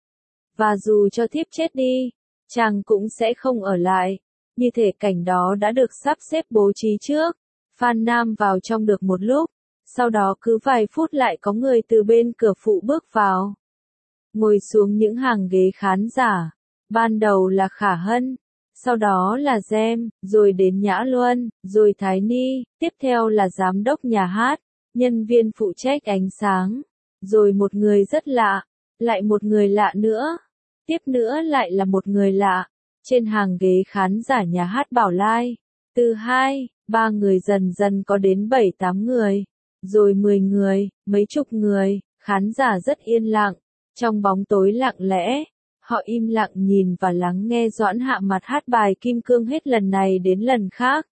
Và dù cho thiếp chết đi, chàng cũng sẽ không ở lại. Như thể cảnh đó đã được sắp xếp bố trí trước. Phan Nam vào trong được một lúc, sau đó cứ vài phút lại có người từ bên cửa phụ bước vào. Ngồi xuống những hàng ghế khán giả. Ban đầu là Khả Hân, sau đó là Gem, rồi đến Nhã Luân, rồi Thái Ni, tiếp theo là giám đốc nhà hát, nhân viên phụ trách ánh sáng, rồi một người rất lạ, lại một người lạ nữa, tiếp nữa lại là một người lạ. Trên hàng ghế khán giả nhà hát Bảo Lai, từ hai, ba người dần dần có đến bảy tám người, rồi mười người, mấy chục người, khán giả rất yên lặng, trong bóng tối lặng lẽ, họ im lặng nhìn và lắng nghe Doãn Hạ Mặt hát bài Kim Cương hết lần này đến lần khác.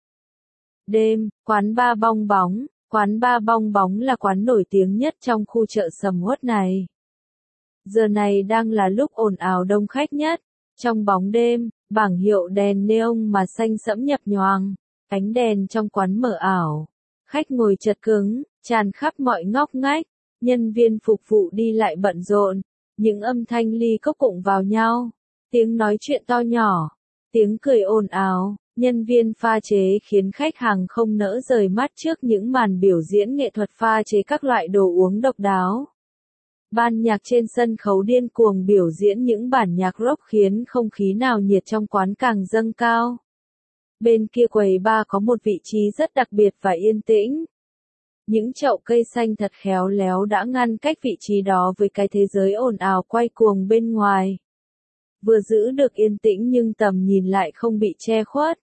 Đêm, quán ba Bong Bóng, quán ba Bong Bóng là quán nổi tiếng nhất trong khu chợ sầm uất này. Giờ này đang là lúc ồn ào đông khách nhất, trong bóng đêm, bảng hiệu đèn neon mà xanh sẫm nhập nhoàng, ánh đèn trong quán mờ ảo, khách ngồi chật cứng, tràn khắp mọi ngóc ngách, nhân viên phục vụ đi lại bận rộn, những âm thanh ly cốc cụng vào nhau, tiếng nói chuyện to nhỏ, tiếng cười ồn ào, nhân viên pha chế khiến khách hàng không nỡ rời mắt trước những màn biểu diễn nghệ thuật pha chế các loại đồ uống độc đáo. Ban nhạc trên sân khấu điên cuồng biểu diễn những bản nhạc rock khiến không khí nào nhiệt trong quán càng dâng cao. Bên kia quầy bar có một vị trí rất đặc biệt và yên tĩnh. Những chậu cây xanh thật khéo léo đã ngăn cách vị trí đó với cái thế giới ồn ào quay cuồng bên ngoài. Vừa giữ được yên tĩnh nhưng tầm nhìn lại không bị che khuất.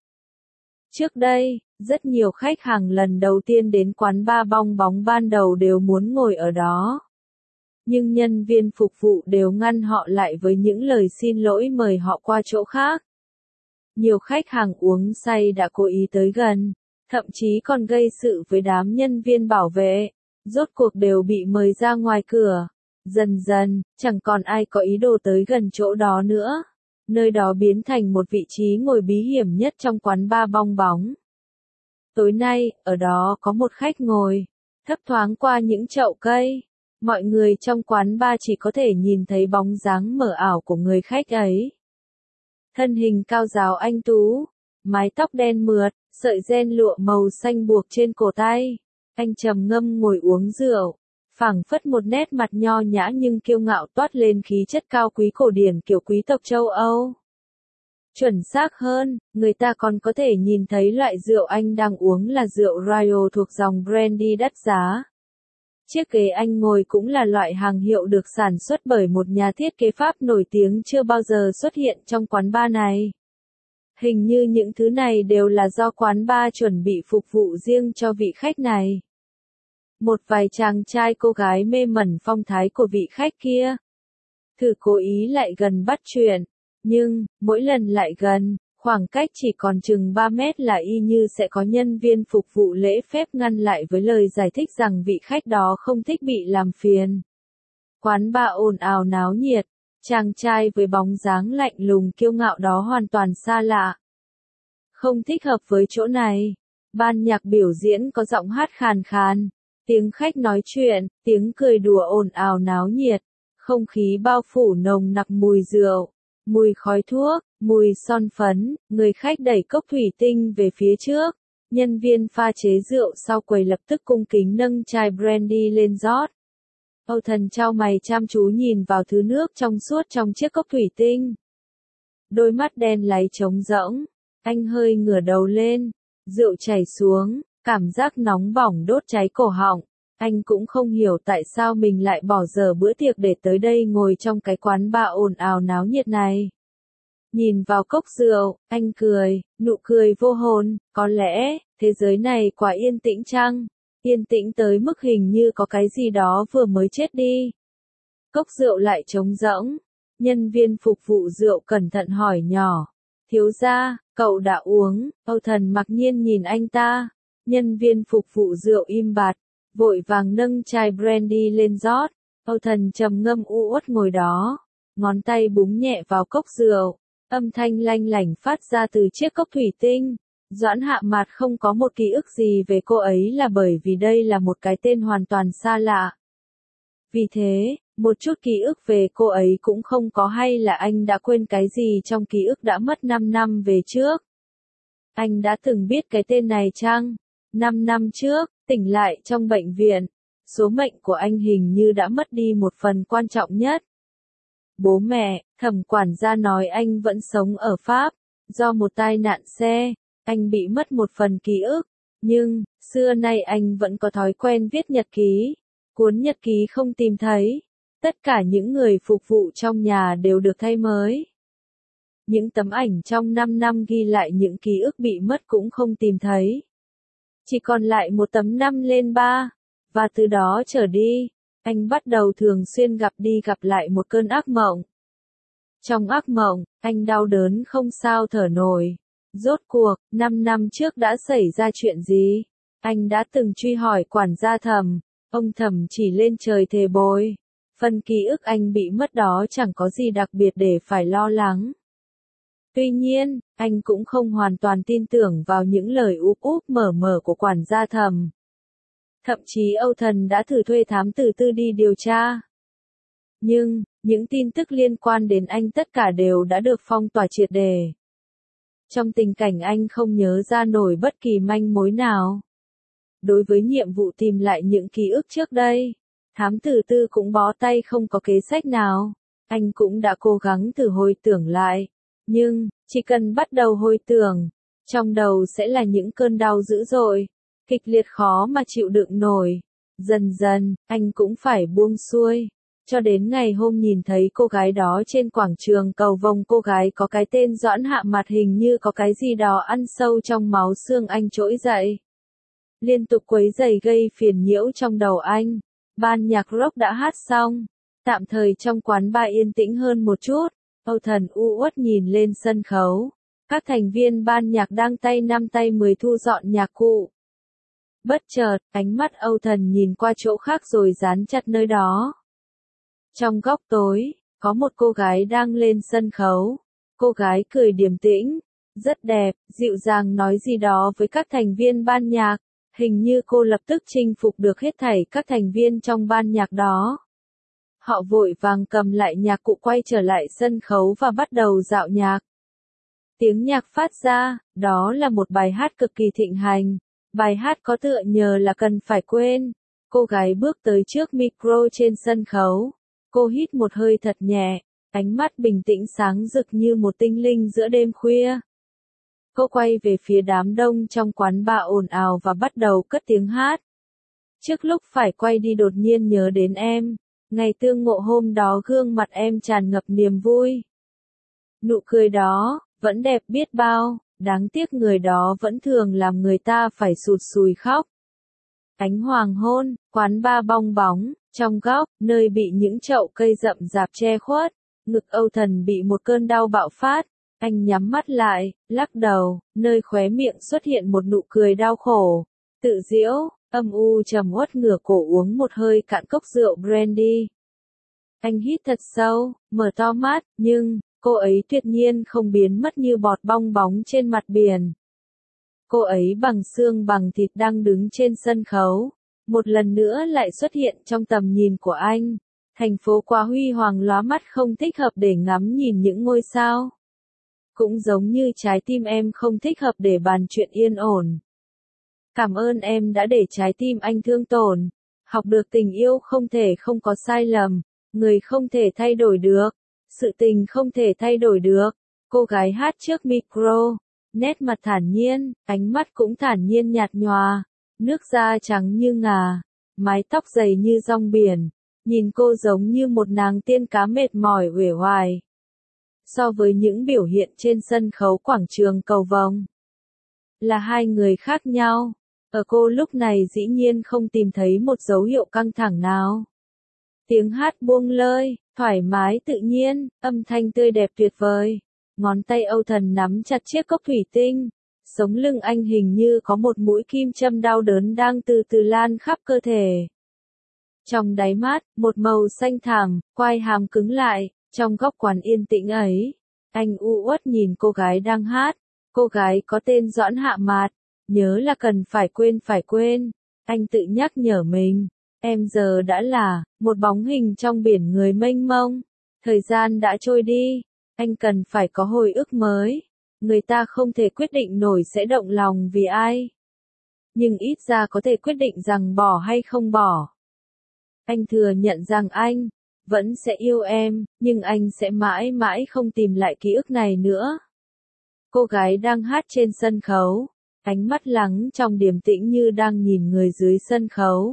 Trước đây, rất nhiều khách hàng lần đầu tiên đến quán bar Bong Bóng ban đầu đều muốn ngồi ở đó. Nhưng nhân viên phục vụ đều ngăn họ lại với những lời xin lỗi mời họ qua chỗ khác. Nhiều khách hàng uống say đã cố ý tới gần, thậm chí còn gây sự với đám nhân viên bảo vệ, rốt cuộc đều bị mời ra ngoài cửa. Dần dần, chẳng còn ai có ý đồ tới gần chỗ đó nữa. Nơi đó biến thành một vị trí ngồi bí hiểm nhất trong quán bar Bong Bóng. Tối nay, ở đó có một khách ngồi, thấp thoáng qua những chậu cây. Mọi người trong quán bar chỉ có thể nhìn thấy bóng dáng mờ ảo của người khách ấy. Thân hình cao ráo anh tú, mái tóc đen mượt, sợi ren lụa màu xanh buộc trên cổ tay. Anh trầm ngâm ngồi uống rượu, phảng phất một nét mặt nho nhã nhưng kiêu ngạo toát lên khí chất cao quý cổ điển kiểu quý tộc châu Âu. Chuẩn xác hơn, người ta còn có thể nhìn thấy loại rượu anh đang uống là rượu Royal thuộc dòng brandy đắt giá. Chiếc ghế anh ngồi cũng là loại hàng hiệu được sản xuất bởi một nhà thiết kế Pháp nổi tiếng chưa bao giờ xuất hiện trong quán bar này. Hình như những thứ này đều là do quán bar chuẩn bị phục vụ riêng cho vị khách này. Một vài chàng trai cô gái mê mẩn phong thái của vị khách kia. Thử cố ý lại gần bắt chuyện, nhưng, mỗi lần lại gần, khoảng cách chỉ còn chừng ba mét là y như sẽ có nhân viên phục vụ lễ phép ngăn lại với lời giải thích rằng vị khách đó không thích bị làm phiền. Quán bar ồn ào náo nhiệt, chàng trai với bóng dáng lạnh lùng kiêu ngạo đó hoàn toàn xa lạ. Không thích hợp với chỗ này. Ban nhạc biểu diễn có giọng hát khàn khàn, tiếng khách nói chuyện, tiếng cười đùa ồn ào náo nhiệt, không khí bao phủ nồng nặc mùi rượu, mùi khói thuốc, mùi son phấn. Người khách đẩy cốc thủy tinh về phía trước. Nhân viên pha chế rượu sau quầy lập tức cung kính nâng chai brandy lên rót. Âu Thần chau mày chăm chú nhìn vào thứ nước trong suốt trong chiếc cốc thủy tinh. Đôi mắt đen láy trống rỗng, anh hơi ngửa đầu lên, Rượu chảy xuống, cảm giác nóng bỏng đốt cháy cổ họng. Anh cũng không hiểu tại sao mình lại bỏ dở bữa tiệc để tới đây ngồi trong cái quán bar ồn ào náo nhiệt này. Nhìn vào cốc rượu, anh cười, nụ cười vô hồn, có lẽ, thế giới này quá yên tĩnh chăng? Yên tĩnh tới mức hình như có cái gì đó vừa mới chết đi. Cốc rượu lại trống rỗng. Nhân viên phục vụ rượu cẩn thận hỏi nhỏ. Thiếu gia, cậu đã uống? Âu Thần mặc nhiên nhìn anh ta. Nhân viên phục vụ rượu im bặt, vội vàng nâng chai brandy lên rót. Âu Thần trầm ngâm u uất ngồi đó, ngón tay búng nhẹ vào cốc rượu, âm thanh lanh lảnh phát ra từ chiếc cốc thủy tinh. Doãn Hạ Mạt không có một ký ức gì về cô ấy là bởi vì đây là một cái tên hoàn toàn xa lạ. Vì thế, một chút ký ức về cô ấy cũng không có, hay là anh đã quên cái gì trong ký ức đã mất năm năm về trước? Anh đã từng biết cái tên này chăng? năm năm trước, tỉnh lại trong bệnh viện, số mệnh của anh hình như đã mất đi một phần quan trọng nhất. Bố mẹ, thẩm quản gia nói anh vẫn sống ở Pháp, do một tai nạn xe, anh bị mất một phần ký ức, nhưng, xưa nay anh vẫn có thói quen viết nhật ký. Cuốn nhật ký không tìm thấy, tất cả những người phục vụ trong nhà đều được thay mới. Những tấm ảnh trong năm năm ghi lại những ký ức bị mất cũng không tìm thấy. Chỉ còn lại một tấm năm lên ba, và từ đó trở đi, anh bắt đầu thường xuyên gặp đi gặp lại một cơn ác mộng. Trong ác mộng, anh đau đớn không sao thở nổi. Rốt cuộc, năm năm trước đã xảy ra chuyện gì? Anh đã từng truy hỏi quản gia Thẩm, ông Thẩm chỉ lên trời thề bồi. Phần ký ức anh bị mất đó chẳng có gì đặc biệt để phải lo lắng. Tuy nhiên, anh cũng không hoàn toàn tin tưởng vào những lời úp úp mở mở của quản gia Thẩm. Thậm chí Âu Thần đã thử thuê thám tử tư đi điều tra. Nhưng, những tin tức liên quan đến anh tất cả đều đã được phong tỏa triệt để. Trong tình cảnh anh không nhớ ra nổi bất kỳ manh mối nào. Đối với nhiệm vụ tìm lại những ký ức trước đây, thám tử tư cũng bó tay không có kế sách nào. Anh cũng đã cố gắng thử hồi tưởng lại. Nhưng, chỉ cần bắt đầu hồi tưởng, trong đầu sẽ là những cơn đau dữ dội, kịch liệt khó mà chịu đựng nổi. Dần dần, anh cũng phải buông xuôi. Cho đến ngày hôm nhìn thấy cô gái đó trên quảng trường cầu vồng, cô gái có cái tên Doãn Hạ Mạt, hình như có cái gì đó ăn sâu trong máu xương anh trỗi dậy. Liên tục quấy rầy gây phiền nhiễu trong đầu anh. Ban nhạc rock đã hát xong. Tạm thời trong quán bar yên tĩnh hơn một chút. Âu Thần u uất nhìn lên sân khấu. Các thành viên ban nhạc đang tay năm tay mười thu dọn nhạc cụ. Bất chợt, ánh mắt Âu Thần nhìn qua chỗ khác rồi dán chặt nơi đó. Trong góc tối, có một cô gái đang lên sân khấu. Cô gái cười điềm tĩnh, rất đẹp, dịu dàng nói gì đó với các thành viên ban nhạc. Hình như cô lập tức chinh phục được hết thảy các thành viên trong ban nhạc đó. Họ vội vàng cầm lại nhạc cụ quay trở lại sân khấu và bắt đầu dạo nhạc. Tiếng nhạc phát ra, đó là một bài hát cực kỳ thịnh hành. Bài hát có tựa nhờ là Cần Phải Quên. Cô gái bước tới trước micro trên sân khấu. Cô hít một hơi thật nhẹ, ánh mắt bình tĩnh sáng rực như một tinh linh giữa đêm khuya. Cô quay về phía đám đông trong quán bar ồn ào và bắt đầu cất tiếng hát. Trước lúc phải quay đi đột nhiên nhớ đến em. Ngày tương ngộ hôm đó gương mặt em tràn ngập niềm vui. Nụ cười đó, vẫn đẹp biết bao, đáng tiếc người đó vẫn thường làm người ta phải sụt sùi khóc. Ánh hoàng hôn, quán bar bong bóng, trong góc, nơi bị những chậu cây rậm rạp che khuất, ngực Âu Thần bị một cơn đau bạo phát. Anh nhắm mắt lại, lắc đầu, nơi khóe miệng xuất hiện một nụ cười đau khổ. Tự giễu, âm u trầm uất ngửa cổ uống một hơi cạn cốc rượu brandy. Anh hít thật sâu, mở to mắt, nhưng, cô ấy tuyệt nhiên không biến mất như bọt bong bóng trên mặt biển. Cô ấy bằng xương bằng thịt đang đứng trên sân khấu. Một lần nữa lại xuất hiện trong tầm nhìn của anh. Thành phố quá huy hoàng lóa mắt không thích hợp để ngắm nhìn những ngôi sao. Cũng giống như trái tim em không thích hợp để bàn chuyện yên ổn. Cảm ơn em đã để trái tim anh thương tổn. Học được tình yêu không thể không có sai lầm. Người không thể thay đổi được. Sự tình không thể thay đổi được. Cô gái hát trước micro. nét mặt thản nhiên, ánh mắt cũng thản nhiên nhạt nhòa, nước da trắng như ngà, mái tóc dày như rong biển, nhìn cô giống như một nàng tiên cá mệt mỏi uể oải. So với những biểu hiện trên sân khấu quảng trường cầu vồng, là hai người khác nhau. Ở cô lúc này dĩ nhiên không tìm thấy một dấu hiệu căng thẳng nào. Tiếng hát buông lơi, thoải mái tự nhiên, âm thanh tươi đẹp tuyệt vời. Ngón tay Âu Thần nắm chặt chiếc cốc thủy tinh. Sống lưng anh hình như có một mũi kim châm đau đớn đang từ từ lan khắp cơ thể. Trong đáy mắt, một màu xanh thẳm, quai hàm cứng lại, trong góc quán yên tĩnh ấy. Anh u uất nhìn cô gái đang hát. Cô gái có tên Doãn Hạ Mạt. Nhớ là cần phải quên phải quên. Anh tự nhắc nhở mình. Em giờ đã là một bóng hình trong biển người mênh mông. Thời gian đã trôi đi. Anh cần phải có hồi ức mới. Người ta không thể quyết định nổi sẽ động lòng vì ai. Nhưng ít ra có thể quyết định rằng bỏ hay không bỏ. Anh thừa nhận rằng anh vẫn sẽ yêu em, nhưng anh sẽ mãi mãi không tìm lại ký ức này nữa. Cô gái đang hát trên sân khấu, ánh mắt lắng trong điềm tĩnh như đang nhìn người dưới sân khấu.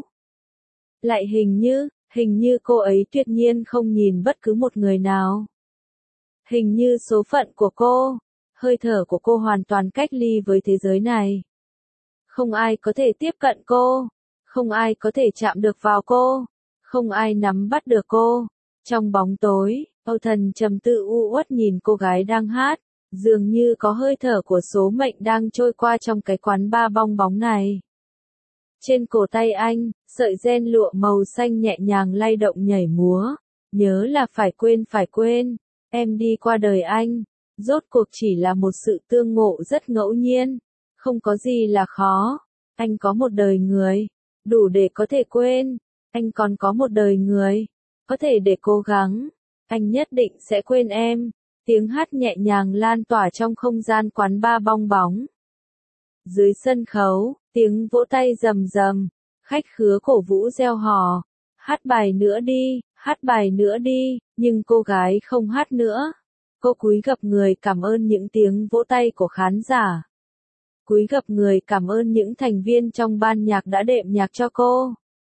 Lại hình như, hình như cô ấy tuyệt nhiên không nhìn bất cứ một người nào. Hình như số phận của cô, hơi thở của cô hoàn toàn cách ly với thế giới này. Không ai có thể tiếp cận cô, không ai có thể chạm được vào cô, không ai nắm bắt được cô. Trong bóng tối, Âu Thần trầm tư u uất nhìn cô gái đang hát, dường như có hơi thở của số mệnh đang trôi qua trong cái quán bar bong bóng này. Trên cổ tay anh, sợi ren lụa màu xanh nhẹ nhàng lay động nhảy múa, nhớ là phải quên phải quên, em đi qua đời anh, rốt cuộc chỉ là một sự tương ngộ rất ngẫu nhiên, không có gì là khó, anh có một đời người, đủ để có thể quên, anh còn có một đời người, có thể để cố gắng, anh nhất định sẽ quên em. Tiếng hát nhẹ nhàng lan tỏa trong không gian quán bar bong bóng. Dưới sân khấu, tiếng vỗ tay rầm rầm, khách khứa cổ vũ reo hò, hát bài nữa đi, hát bài nữa đi, nhưng cô gái không hát nữa. Cô cúi gập người cảm ơn những tiếng vỗ tay của khán giả. Cúi gập người cảm ơn những thành viên trong ban nhạc đã đệm nhạc cho cô.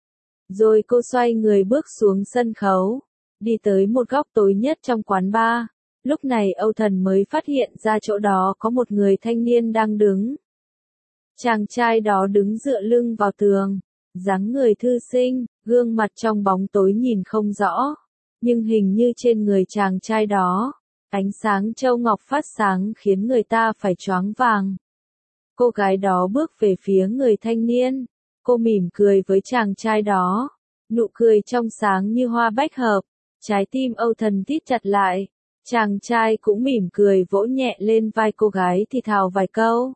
Rồi cô xoay người bước xuống sân khấu, đi tới một góc tối nhất trong quán bar. Lúc này Âu Thần mới phát hiện ra chỗ đó có một người thanh niên đang đứng. Chàng trai đó đứng dựa lưng vào tường, dáng người thư sinh, gương mặt trong bóng tối nhìn không rõ. Nhưng hình như trên người chàng trai đó, ánh sáng châu ngọc phát sáng khiến người ta phải choáng váng. Cô gái đó bước về phía người thanh niên, cô mỉm cười với chàng trai đó, nụ cười trong sáng như hoa bách hợp, trái tim Âu Thần thít chặt lại. Chàng trai cũng mỉm cười vỗ nhẹ lên vai cô gái thì thào vài câu.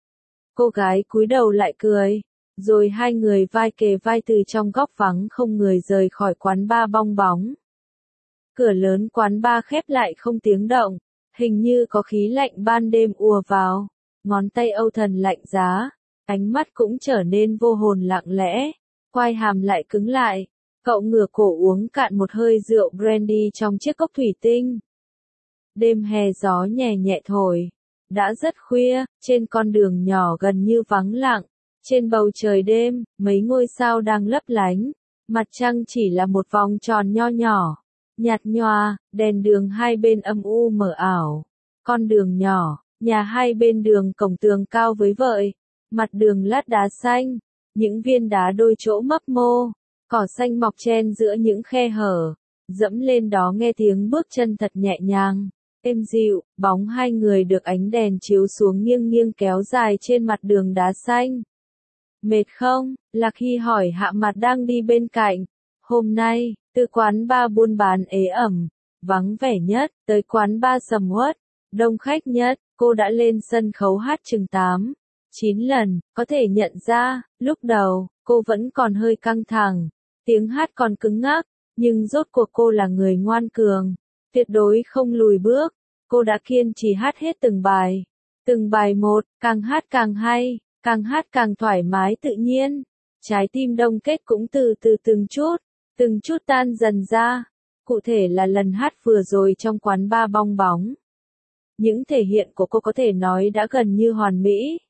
Cô gái cúi đầu lại cười, rồi hai người vai kề vai từ trong góc vắng không người rời khỏi quán bar bong bóng. Cửa lớn quán bar khép lại không tiếng động, hình như có khí lạnh ban đêm ùa vào, ngón tay Âu Thần lạnh giá, ánh mắt cũng trở nên vô hồn lặng lẽ, quai hàm lại cứng lại, cậu ngửa cổ uống cạn một hơi rượu brandy trong chiếc cốc thủy tinh. Đêm hè gió nhẹ nhẹ thổi. Đã rất khuya, trên con đường nhỏ gần như vắng lặng. Trên bầu trời đêm, mấy ngôi sao đang lấp lánh. Mặt trăng chỉ là một vòng tròn nho nhỏ. Nhạt nhòa, đèn đường hai bên âm u mờ ảo. Con đường nhỏ, nhà hai bên đường cổng tường cao với vợi. Mặt đường lát đá xanh. Những viên đá đôi chỗ mấp mô. Cỏ xanh mọc chen giữa những khe hở. Dẫm lên đó nghe tiếng bước chân thật nhẹ nhàng. Êm dịu, bóng hai người được ánh đèn chiếu xuống nghiêng nghiêng kéo dài trên mặt đường đá xanh. Mệt không? Lạc Hy hỏi Hạ Mặt đang đi bên cạnh. Hôm nay, từ quán bar buôn bán ế ẩm, vắng vẻ nhất, tới quán bar sầm uất, đông khách nhất, cô đã lên sân khấu hát chừng tám, chín lần, có thể nhận ra, lúc đầu, cô vẫn còn hơi căng thẳng, tiếng hát còn cứng ngắc, nhưng rốt cuộc cô là người ngoan cường, tuyệt đối không lùi bước. Cô đã kiên trì hát hết từng bài, từng bài một, càng hát càng hay, càng hát càng thoải mái tự nhiên. Trái tim đông kết cũng từ từ từng chút, từng chút tan dần ra. Cụ thể là lần hát vừa rồi trong quán bar bong bóng. Những thể hiện của cô có thể nói đã gần như hoàn mỹ.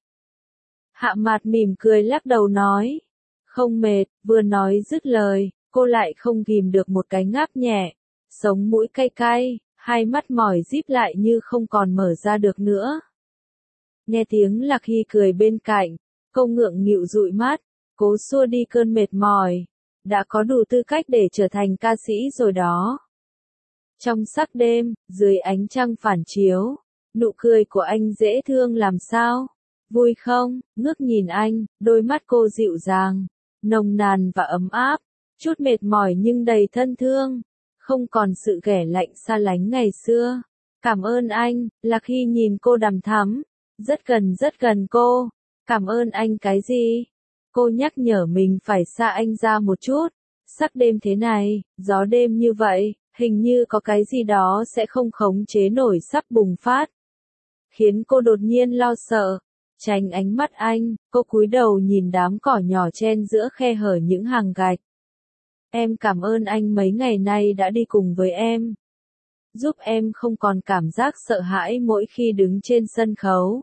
Hạ Mạt mỉm cười lắc đầu nói. Không mệt, vừa nói dứt lời, cô lại không ghim được một cái ngáp nhẹ. Sống mũi cay cay, hai mắt mỏi díp lại như không còn mở ra được nữa. Nghe tiếng Lạc Hy cười bên cạnh, cô ngượng nghịu dụi mắt, cố xua đi cơn mệt mỏi. Đã có đủ tư cách để trở thành ca sĩ rồi đó. Trong sắc đêm, dưới ánh trăng phản chiếu, nụ cười của anh dễ thương làm sao? Vui không? Ngước nhìn anh, đôi mắt cô dịu dàng, nồng nàn và ấm áp, chút mệt mỏi nhưng đầy thân thương, không còn sự ghẻ lạnh xa lánh ngày xưa. Cảm ơn anh, Lạc Hy nhìn cô đằm thắm, rất gần rất gần cô. Cảm ơn anh cái gì? Cô nhắc nhở mình phải xa anh ra một chút. Sắc đêm thế này, gió đêm như vậy, hình như có cái gì đó sẽ không khống chế nổi sắp bùng phát. Khiến cô đột nhiên lo sợ. Tránh ánh mắt anh, cô cúi đầu nhìn đám cỏ nhỏ chen giữa khe hở những hàng gạch. Em cảm ơn anh mấy ngày nay đã đi cùng với em. Giúp em không còn cảm giác sợ hãi mỗi khi đứng trên sân khấu.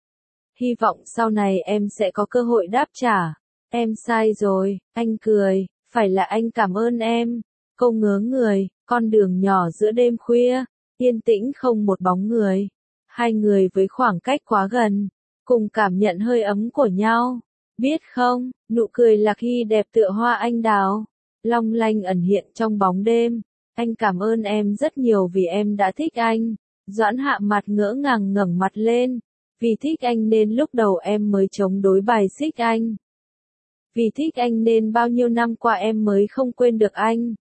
Hy vọng sau này em sẽ có cơ hội đáp trả. Em sai rồi, anh cười, phải là anh cảm ơn em. Cô ngớ người, con đường nhỏ giữa đêm khuya, yên tĩnh không một bóng người. Hai người với khoảng cách quá gần, cùng cảm nhận hơi ấm của nhau. Biết không, nụ cười Lạc Hy đẹp tựa hoa anh đào, long lanh ẩn hiện trong bóng đêm. Anh cảm ơn em rất nhiều vì em đã thích anh. Doãn Hạ Mạt ngỡ ngàng ngẩng mặt lên. Vì thích anh nên lúc đầu em mới chống đối bài xích anh. Vì thích anh nên bao nhiêu năm qua em mới không quên được anh.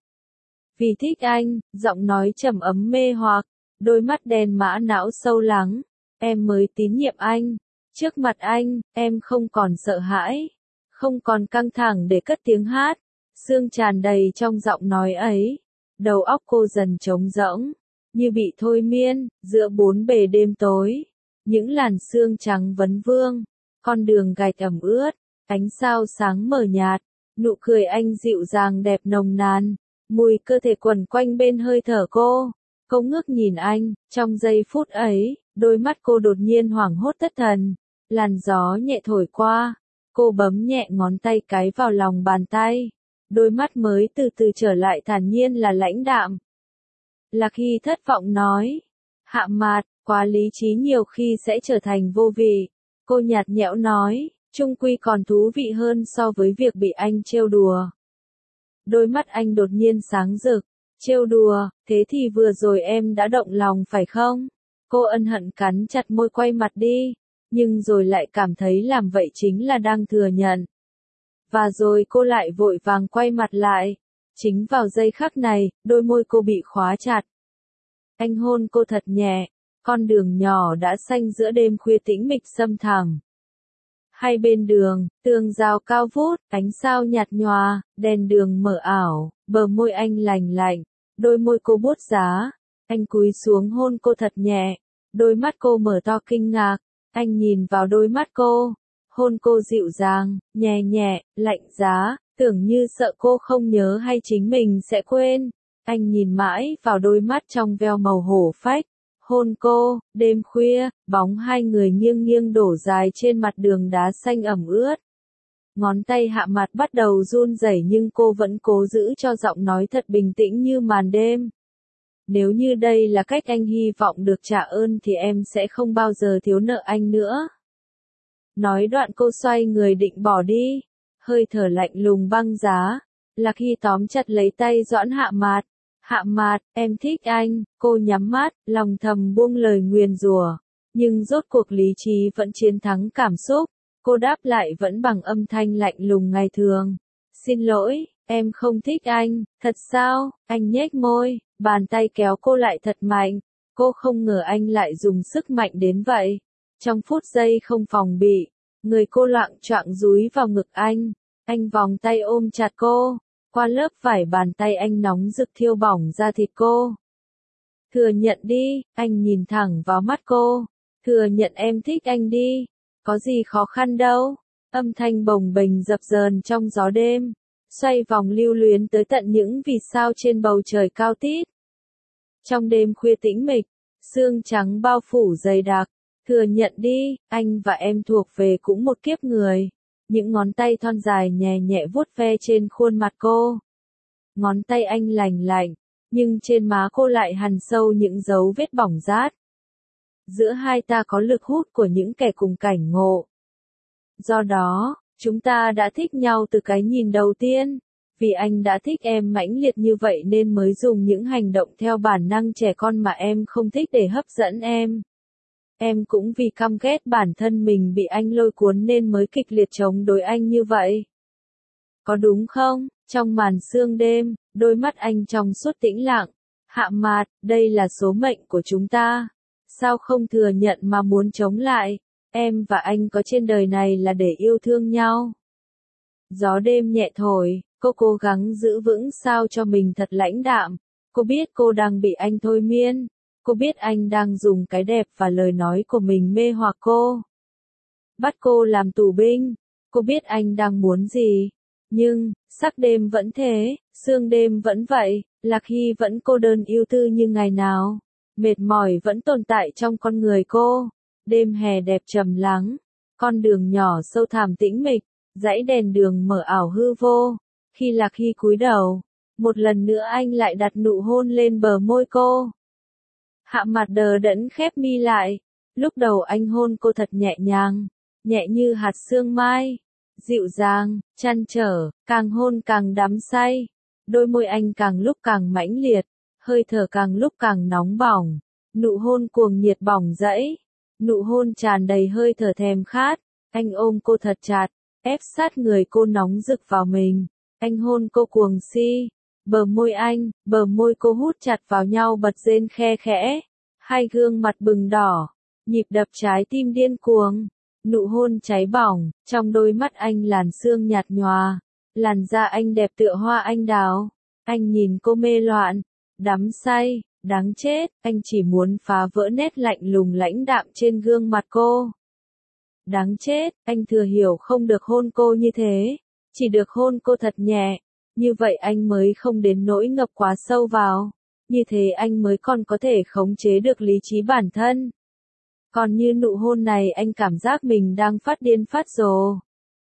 Vì thích anh, giọng nói trầm ấm mê hoặc, đôi mắt đen mã não sâu lắng, em mới tín nhiệm anh. Trước mặt anh, em không còn sợ hãi, không còn căng thẳng để cất tiếng hát. Sương tràn đầy trong giọng nói ấy. Đầu óc cô dần trống rỗng, như bị thôi miên, giữa bốn bề đêm tối. Những làn sương trắng vấn vương, con đường gạch ẩm ướt, ánh sao sáng mờ nhạt, nụ cười anh dịu dàng đẹp nồng nàn, mùi cơ thể quẩn quanh bên hơi thở cô. Cô ngước nhìn anh, trong giây phút ấy, đôi mắt cô đột nhiên hoảng hốt thất thần, làn gió nhẹ thổi qua, cô bấm nhẹ ngón tay cái vào lòng bàn tay, đôi mắt mới từ từ trở lại thản nhiên là lãnh đạm. Lạc Hy thất vọng nói, Hạ Mạt, quá lý trí nhiều khi sẽ trở thành vô vị. Cô nhạt nhẽo nói, chung quy còn thú vị hơn so với việc bị anh trêu đùa. Đôi mắt anh đột nhiên sáng rực, trêu đùa, thế thì vừa rồi em đã động lòng phải không? Cô ân hận cắn chặt môi quay mặt đi, nhưng rồi lại cảm thấy làm vậy chính là đang thừa nhận. Và rồi cô lại vội vàng quay mặt lại. Chính vào giây khắc này, đôi môi cô bị khóa chặt. Anh hôn cô thật nhẹ, con đường nhỏ đã xanh giữa đêm khuya tĩnh mịch sâm thẳm. Hai bên đường, tường rào cao vút, ánh sao nhạt nhòa, đèn đường mờ ảo, bờ môi anh lành lạnh, đôi môi cô buốt giá. Anh cúi xuống hôn cô thật nhẹ, đôi mắt cô mở to kinh ngạc, anh nhìn vào đôi mắt cô, hôn cô dịu dàng, nhẹ nhẹ, lạnh giá, tưởng như sợ cô không nhớ hay chính mình sẽ quên. Anh nhìn mãi vào đôi mắt trong veo màu hổ phách, hôn cô. Đêm khuya, bóng hai người nghiêng nghiêng đổ dài trên mặt đường đá xanh ẩm ướt. Ngón tay Hạ Mạt bắt đầu run rẩy nhưng cô vẫn cố giữ cho giọng nói thật bình tĩnh như màn đêm. Nếu như đây là cách anh hy vọng được trả ơn thì em sẽ không bao giờ thiếu nợ anh nữa. Nói đoạn cô xoay người định bỏ đi, hơi thở lạnh lùng băng giá. Lạc Hy tóm chặt lấy tay Doãn Hạ Mạt. Hạ Mạt, em thích anh. Cô nhắm mắt, lòng thầm buông lời nguyền rủa, nhưng rốt cuộc lý trí vẫn chiến thắng cảm xúc. Cô đáp lại vẫn bằng âm thanh lạnh lùng ngày thường. Xin lỗi, em không thích anh. Thật sao? Anh nhếch môi, bàn tay kéo cô lại thật mạnh. Cô không ngờ anh lại dùng sức mạnh đến vậy. Trong phút giây không phòng bị, người cô loạng choạng dúi vào ngực anh. Anh vòng tay ôm chặt cô. Qua lớp vải bàn tay anh nóng rực thiêu bỏng da thịt cô. Thừa nhận đi, anh nhìn thẳng vào mắt cô. Thừa nhận em thích anh đi. Có gì khó khăn đâu. Âm thanh bồng bềnh dập dờn trong gió đêm, xoay vòng lưu luyến tới tận những vì sao trên bầu trời cao tít. Trong đêm khuya tĩnh mịch, Sương trắng bao phủ dày đặc. Thừa nhận đi, anh và em thuộc về cũng một kiếp người. Những ngón tay thon dài nhẹ nhẹ vuốt ve trên khuôn mặt cô. Ngón tay anh lành lạnh, nhưng trên má cô lại hằn sâu những dấu vết bỏng rát. Giữa hai ta có lực hút của những kẻ cùng cảnh ngộ. Do đó, chúng ta đã thích nhau từ cái nhìn đầu tiên. Vì anh đã thích em mãnh liệt như vậy nên mới dùng những hành động theo bản năng trẻ con mà em không thích để hấp dẫn em. Em cũng vì căm ghét bản thân mình bị anh lôi cuốn nên mới kịch liệt chống đối anh như vậy. Có đúng không? Trong màn sương đêm, đôi mắt anh trong suốt tĩnh lặng. Hạ Mạt, đây là số mệnh của chúng ta. Sao không thừa nhận mà muốn chống lại? Em và anh có trên đời này là để yêu thương nhau. Gió đêm nhẹ thổi, cô cố gắng giữ vững sao cho mình thật lãnh đạm. Cô biết cô đang bị anh thôi miên. Cô biết anh đang dùng cái đẹp và lời nói của mình mê hoặc cô. Bắt cô làm tù binh. Cô biết anh đang muốn gì. Nhưng, sắc đêm vẫn thế, sương đêm vẫn vậy, Lạc Hy vẫn cô đơn yêu tư như ngày nào. Mệt mỏi vẫn tồn tại trong con người cô. Đêm hè đẹp trầm lắng. Con đường nhỏ sâu thẳm tĩnh mịch. Dãy đèn đường mở ảo hư vô. Khi Lạc Hy cúi đầu, một lần nữa anh lại đặt nụ hôn lên bờ môi cô. Hạ Mạt đờ đẫn khép mi lại. Lúc đầu anh hôn cô thật nhẹ nhàng, nhẹ như hạt sương mai, dịu dàng, trăn trở, càng hôn càng đắm say. Đôi môi anh càng lúc càng mãnh liệt, hơi thở càng lúc càng nóng bỏng. Nụ hôn cuồng nhiệt bỏng rẫy, nụ hôn tràn đầy hơi thở thèm khát. Anh ôm cô thật chặt, ép sát người cô nóng rực vào mình. Anh hôn cô cuồng si. Bờ môi anh, bờ môi cô hút chặt vào nhau bật rên khe khẽ. Hai gương mặt bừng đỏ, nhịp đập trái tim điên cuồng. Nụ hôn cháy bỏng, trong đôi mắt anh làn sương nhạt nhòa. Làn da anh đẹp tựa hoa anh đào. Anh nhìn cô mê loạn, đắm say, đáng chết. Anh chỉ muốn phá vỡ nét lạnh lùng lãnh đạm trên gương mặt cô. Đáng chết, anh thừa hiểu không được hôn cô như thế. Chỉ được hôn cô thật nhẹ. Như vậy anh mới không đến nỗi ngập quá sâu vào. Như thế anh mới còn có thể khống chế được lý trí bản thân. Còn như nụ hôn này anh cảm giác mình đang phát điên phát rồ.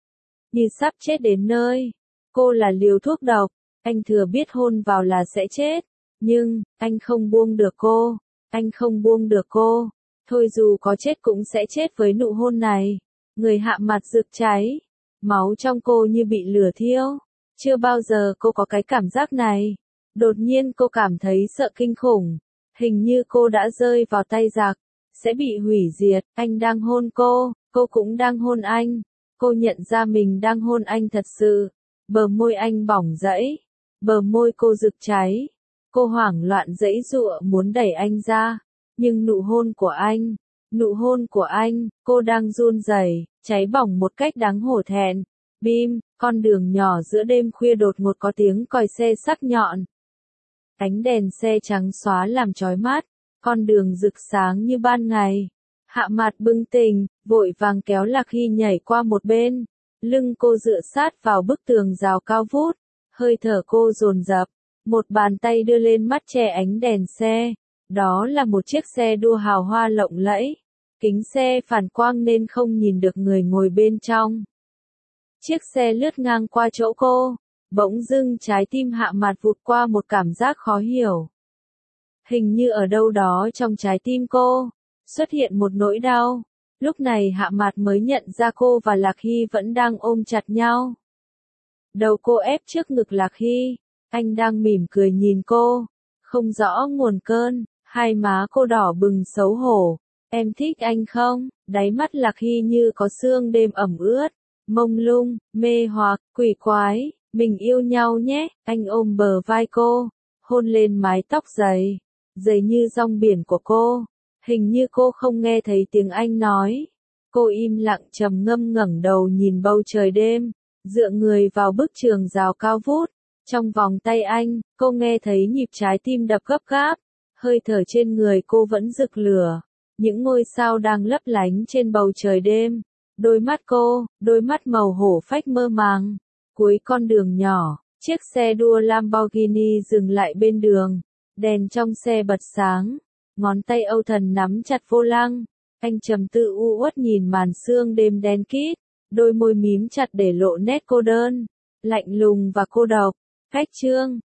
Như sắp chết đến nơi. Cô là liều thuốc độc. Anh thừa biết hôn vào là sẽ chết. Nhưng, anh không buông được cô. Anh không buông được cô. Thôi dù có chết cũng sẽ chết với nụ hôn này. Người Hạ Mạt rực cháy. Máu trong cô như bị lửa thiêu. Chưa bao giờ cô có cái cảm giác này. Đột nhiên cô cảm thấy sợ kinh khủng. Hình như cô đã rơi vào tay giặc. Sẽ bị hủy diệt. Anh đang hôn cô. Cô cũng đang hôn anh. Cô nhận ra mình đang hôn anh thật sự. Bờ môi anh bỏng rẫy. Bờ môi cô rực cháy. Cô hoảng loạn giãy giụa muốn đẩy anh ra. Nhưng nụ hôn của anh. Nụ hôn của anh. Cô đang run rẩy, cháy bỏng một cách đáng hổ thẹn. Bim, con đường nhỏ giữa đêm khuya đột ngột có tiếng còi xe sắc nhọn. Ánh đèn xe trắng xóa làm chói mắt, con đường rực sáng như ban ngày. Hạ Mạt bừng tỉnh, vội vàng kéo Lạc Hy nhảy qua một bên. Lưng cô dựa sát vào bức tường rào cao vút, hơi thở cô dồn dập. Một bàn tay đưa lên mắt che ánh đèn xe. Đó là một chiếc xe đua hào hoa lộng lẫy. Kính xe phản quang nên không nhìn được người ngồi bên trong. Chiếc xe lướt ngang qua chỗ cô. Bỗng dưng trái tim Hạ Mạt vụt qua một cảm giác khó hiểu. Hình như ở đâu đó trong trái tim cô xuất hiện một nỗi đau. Lúc này Hạ Mạt mới nhận ra cô và Lạc Hy vẫn đang ôm chặt nhau. Đầu cô ép trước ngực Lạc Hy. Anh đang mỉm cười nhìn cô. Không rõ nguồn cơn. Hai má cô đỏ bừng xấu hổ. Em thích anh không? Đáy mắt Lạc Hy như có sương đêm ẩm ướt. Mông lung, mê hoặc, quỷ quái. Mình yêu nhau nhé. Anh ôm bờ vai cô. Hôn lên mái tóc dày. Dày như rong biển của cô. Hình như cô không nghe thấy tiếng anh nói. Cô im lặng trầm ngâm ngẩng đầu nhìn bầu trời đêm. Dựa người vào bức tường rào cao vút. Trong vòng tay anh, cô nghe thấy nhịp trái tim đập gấp gáp. Hơi thở trên người cô vẫn rực lửa. Những ngôi sao đang lấp lánh trên bầu trời đêm. Đôi mắt cô, đôi mắt màu hổ phách mơ màng. Cuối con đường nhỏ, chiếc xe đua Lamborghini dừng lại bên đường. Đèn trong xe bật sáng. ngón tay Âu Thần nắm chặt vô lăng. Anh trầm tư u uất nhìn màn sương đêm đen kịt, đôi môi mím chặt để lộ nét cô đơn, lạnh lùng và cô độc. Khách trương,